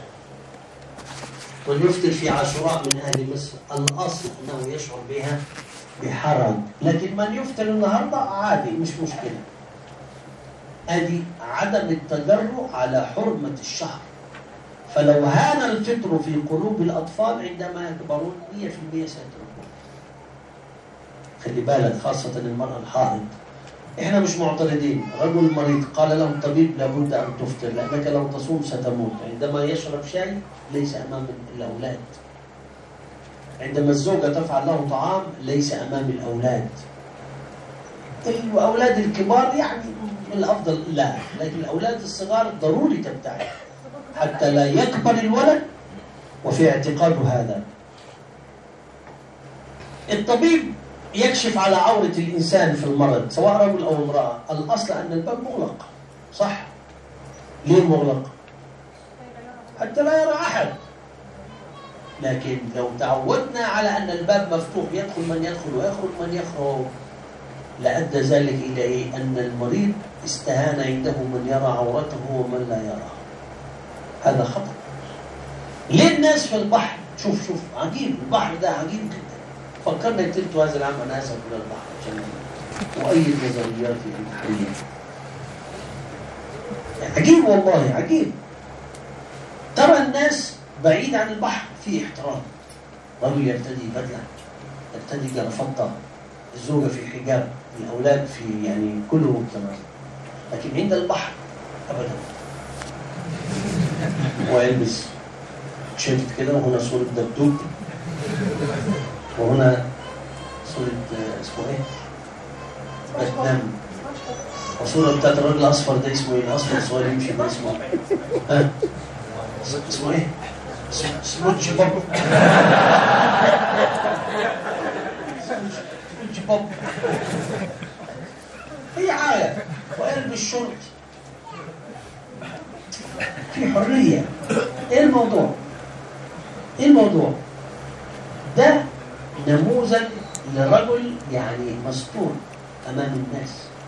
A: من يفطر في عاشوراء من أهل مصر الأصل أنه يشعر بها بحرج، لكن من يفطر النهاردة عادي مش مشكلة. أدي عدم التجرؤ على حرمة الشهر. فلو هان الفطر في قلوب الأطفال عندما يكبرون مية في المية سيتركون. خلي بالك خاصة المرأة الحائض. إحنا مش معترضين. رجل مريض قال له الطبيب لابد أن تفطر لأنك لو تصوم ستموت. عندما يشرب شاي ليس أمام الأولاد. عندما الزوجة تفعل له طعام ليس أمام الأولاد. الأولاد الكبار يعني الأفضل لا، لكن الأولاد الصغار ضروري تبتعد حتى لا يكبر الولد وفي اعتقاده هذا. الطبيب يكشف على عورة الإنسان في المرض سواء رجل أو امرأة، الأصل أن الباب مغلق، صح؟ ليه مغلق؟ حتى لا يرى أحد. لكن لو تعودنا على أن الباب مفتوح يدخل من يدخل ويخرج من يخرج لأدى ذلك إلى إيه؟ أن المريض استهان عنده من يرى عورته ومن لا يرى. هذا خطأ. ليه الناس في البحر؟ شوف شوف عجيب، البحر ده عجيب جدا. فكرنا قلت هذا العام أنا أسف من البحر عشان وأي النظريات الإبحارية. عجيب والله عجيب. ترى الناس بعيد عن البحر في احترام، رجل يرتدي بدلة، يرتدي جرافطة، الزوجة في حجاب، الأولاد في يعني كله تمام، لكن عند البحر أبدا. ويلبس تيشيرت كده وهنا صورة دبدوب وهنا صورة اسمه ايه؟ باتمان، وصورة بتاعت الراجل الأصفر ده اسمه ايه؟ الأصفر الصغير يمشي ده اسمه ها؟ اسمه ايه؟ سبونج بوب. سبونج بوب. هي عالم ويلبس شورت. في حرية. ايه الموضوع؟ ايه الموضوع؟ ده نموذج لرجل يعني مستور امام الناس.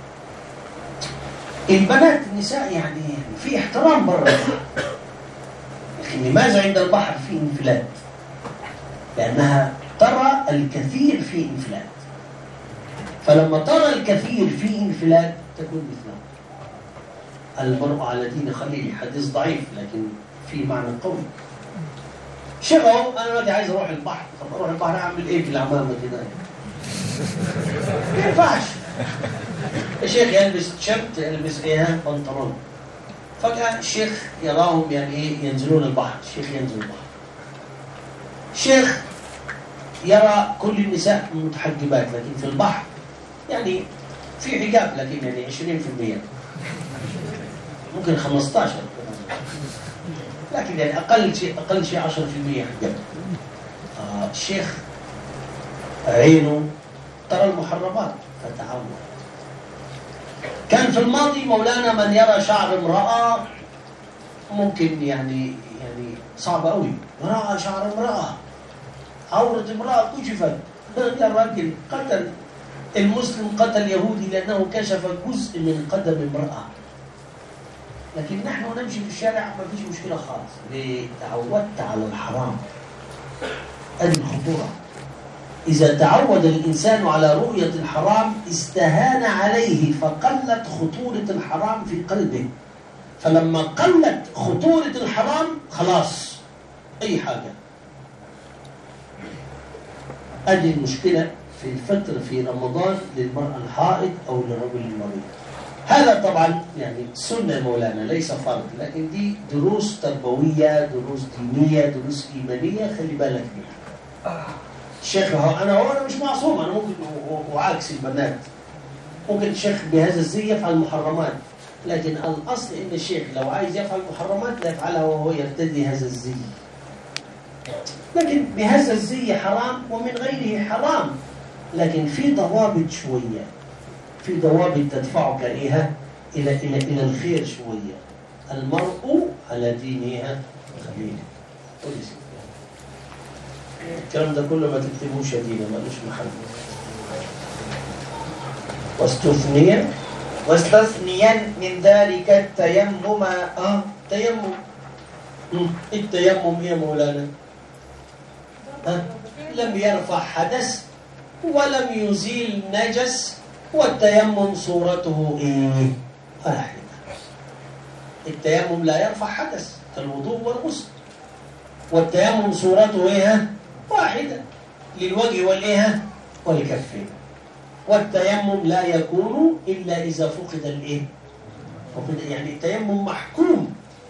A: البنات النساء يعني في احترام بره، لكن لماذا عند البحر في انفلات؟ لانها ترى الكثير في انفلات، فلما ترى الكثير في انفلات تكون مثله. المرء على دين خليل، حديث ضعيف لكن في معنى قوي. شيخ اهو انا دلوقتي عايز اروح البحر، طب اروح البحر اعمل ايه بالعمامه كده؟ ما ينفعش. الشيخ يلبس تيشيرت، يلبس ايه؟ بنطلون. فجأة الشيخ يراهم يعني ايه ينزلون البحر، الشيخ ينزل البحر. الشيخ يرى كل النساء متحجبات، لكن في البحر يعني في حجاب لكن يعني عشرين بالمئة ممكن خمسة عشر، لكن يعني اقل شيء اقل شيء عشرة بالمئة حجاب. آه الشيخ عينه ترى المحرمات فتعود. كان في الماضي مولانا من يرى شعر امرأة ممكن يعني يعني صعب قوي، يرى شعر امرأة، عورة امرأة كشفت. يا راجل قتل المسلم قتل يهودي لأنه كشف جزء من قدم امرأة. لكن نحن نمشي في الشارع ما فيش مشكلة خالص. ليه؟ تعودت على الحرام. هذه الخطورة. إذا تعود الإنسان على رؤية الحرام استهان عليه فقلت خطورة الحرام في قلبه. فلما قلت خطورة الحرام خلاص أي حاجة. هذه المشكلة في الفترة في رمضان للمرأة الحائض أو للرجل المريض. هذا طبعا يعني سنة مولانا ليس فرض، لكن دي دروس تربوية، دروس دينية، دروس إيمانية خلي بالك بيها. الشيخ هو أنا هو أنا مش معصوم، أنا ممكن وعكس البنات ممكن الشيخ بهذا الزي يفعل محرمات، لكن الأصل إن الشيخ لو عايز يفعل محرمات لا يفعلها وهو يرتدي هذا الزي. لكن بهذا الزي حرام ومن غيره حرام، لكن في ضوابط شوية، في ضوابط تدفعك إليها إلى إلى إلى الخير شوية. المرء على دينها خليل. الكلام ده كله ما تكتبوش يا دينا، مالوش محل. واستثني
B: واستثنيا من ذلك التيمم.
A: اه تيمم. التيمم يا مولانا آه. لم يرفع حدث ولم يزيل نجس، والتيمم صورته ايه؟ واحدة. التيمم لا يرفع حدث كالوضوء والغسل، والتيمم صورته ايه؟ واحدة للوجه والايه؟ والكفين. والتيمم لا يكون الا اذا فقد الايه؟ فقد يعني التيمم محكوم.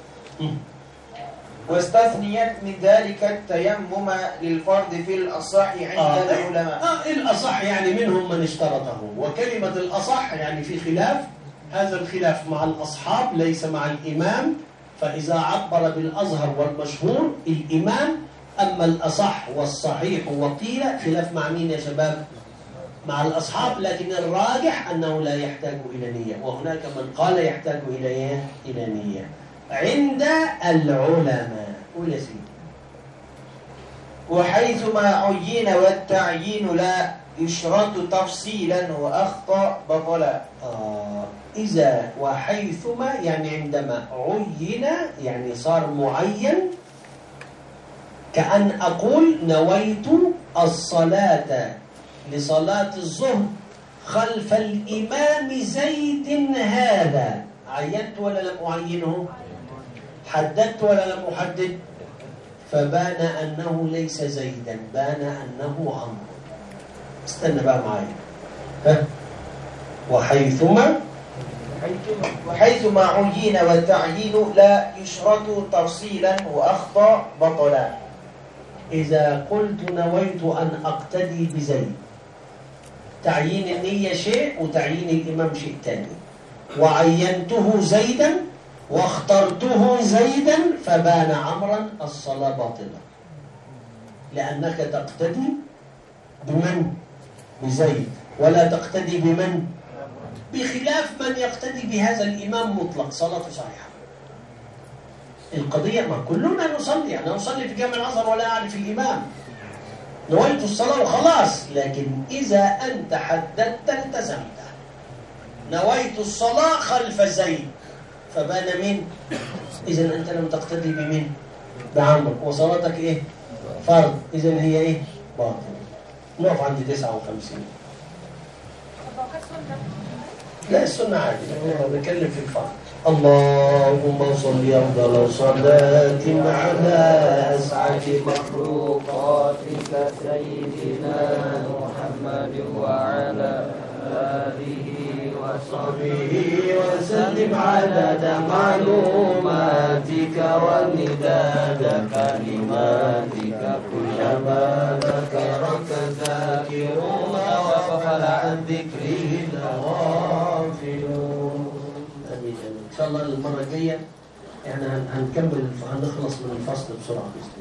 B: واستثنيت من ذلك التيمم للفرض في الأصح عند
A: آه
B: العلماء.
A: آه الأصح يعني منهم من اشترطه، وكلمة الأصح يعني في خلاف. هذا الخلاف مع الأصحاب ليس مع الإمام، فإذا عبر بالأظهر والمشهور الإمام، أما الأصح والصحيح وقيل خلاف مع مين يا شباب؟ مع الأصحاب، لكن الراجح أنه لا يحتاج إلى نية، وهناك من قال يحتاج إلى إلى نية عند العلماء. ولا سيدي
B: وحيثما عين والتعيين لا يشرط تفصيلا وأخطأ بطلا.
A: آه إذا وحيثما يعني عندما عين يعني صار معين، كأن أقول نويت الصلاة لصلاة الظهر خلف الإمام زيد هذا، عينت ولا لم أعينه؟ حددت ولا لم أحدد؟ فبان أنه ليس زيدا، بان أنه عمرو. استنى بقى معايا. ها؟ وحيثما
B: حيثما عين والتعيين لا يشرط تفصيلا وأخطأ بطلا.
A: إذا قلت نويت أن أقتدي بزيد، تعيين النية شيء وتعيين الإمام شيء تاني، وعينته زيدا واخترته زيدا فبان عمرا الصلاة باطلة، لأنك تقتدي بمن؟ بزيد، ولا تقتدي بمن؟ بخلاف من يقتدي بهذا الإمام مطلق صلاته صحيحة. القضية ما كلنا نصلي، أنا أصلي في جامع الأزهر ولا أعرف الإمام، نويت الصلاة وخلاص، لكن إذا أنت حددت التزمت. نويت الصلاة خلف زيد فبان مين؟ إذا أنت لم تقتدي بمين؟ بعمر، وصلاتك إيه؟ فرض، إذا هي إيه؟ باطل. نقف عند تسعة وخمسين. لا السنة عادي، احنا بنتكلم في الفرض. اللهم صل أفضل صلاة على أسعد
E: مخلوقاتك سيدنا محمد وعلى آله وصحبه وسلم عدد معلوماتك ومداد كلماتك كلما ذكرك ذاكرون وغفل عن ذكره الغافلون.
A: إن شاء الله المرة الجاية يعني هنكمل، هنخلص من الفصل بسرعة بإذن الله.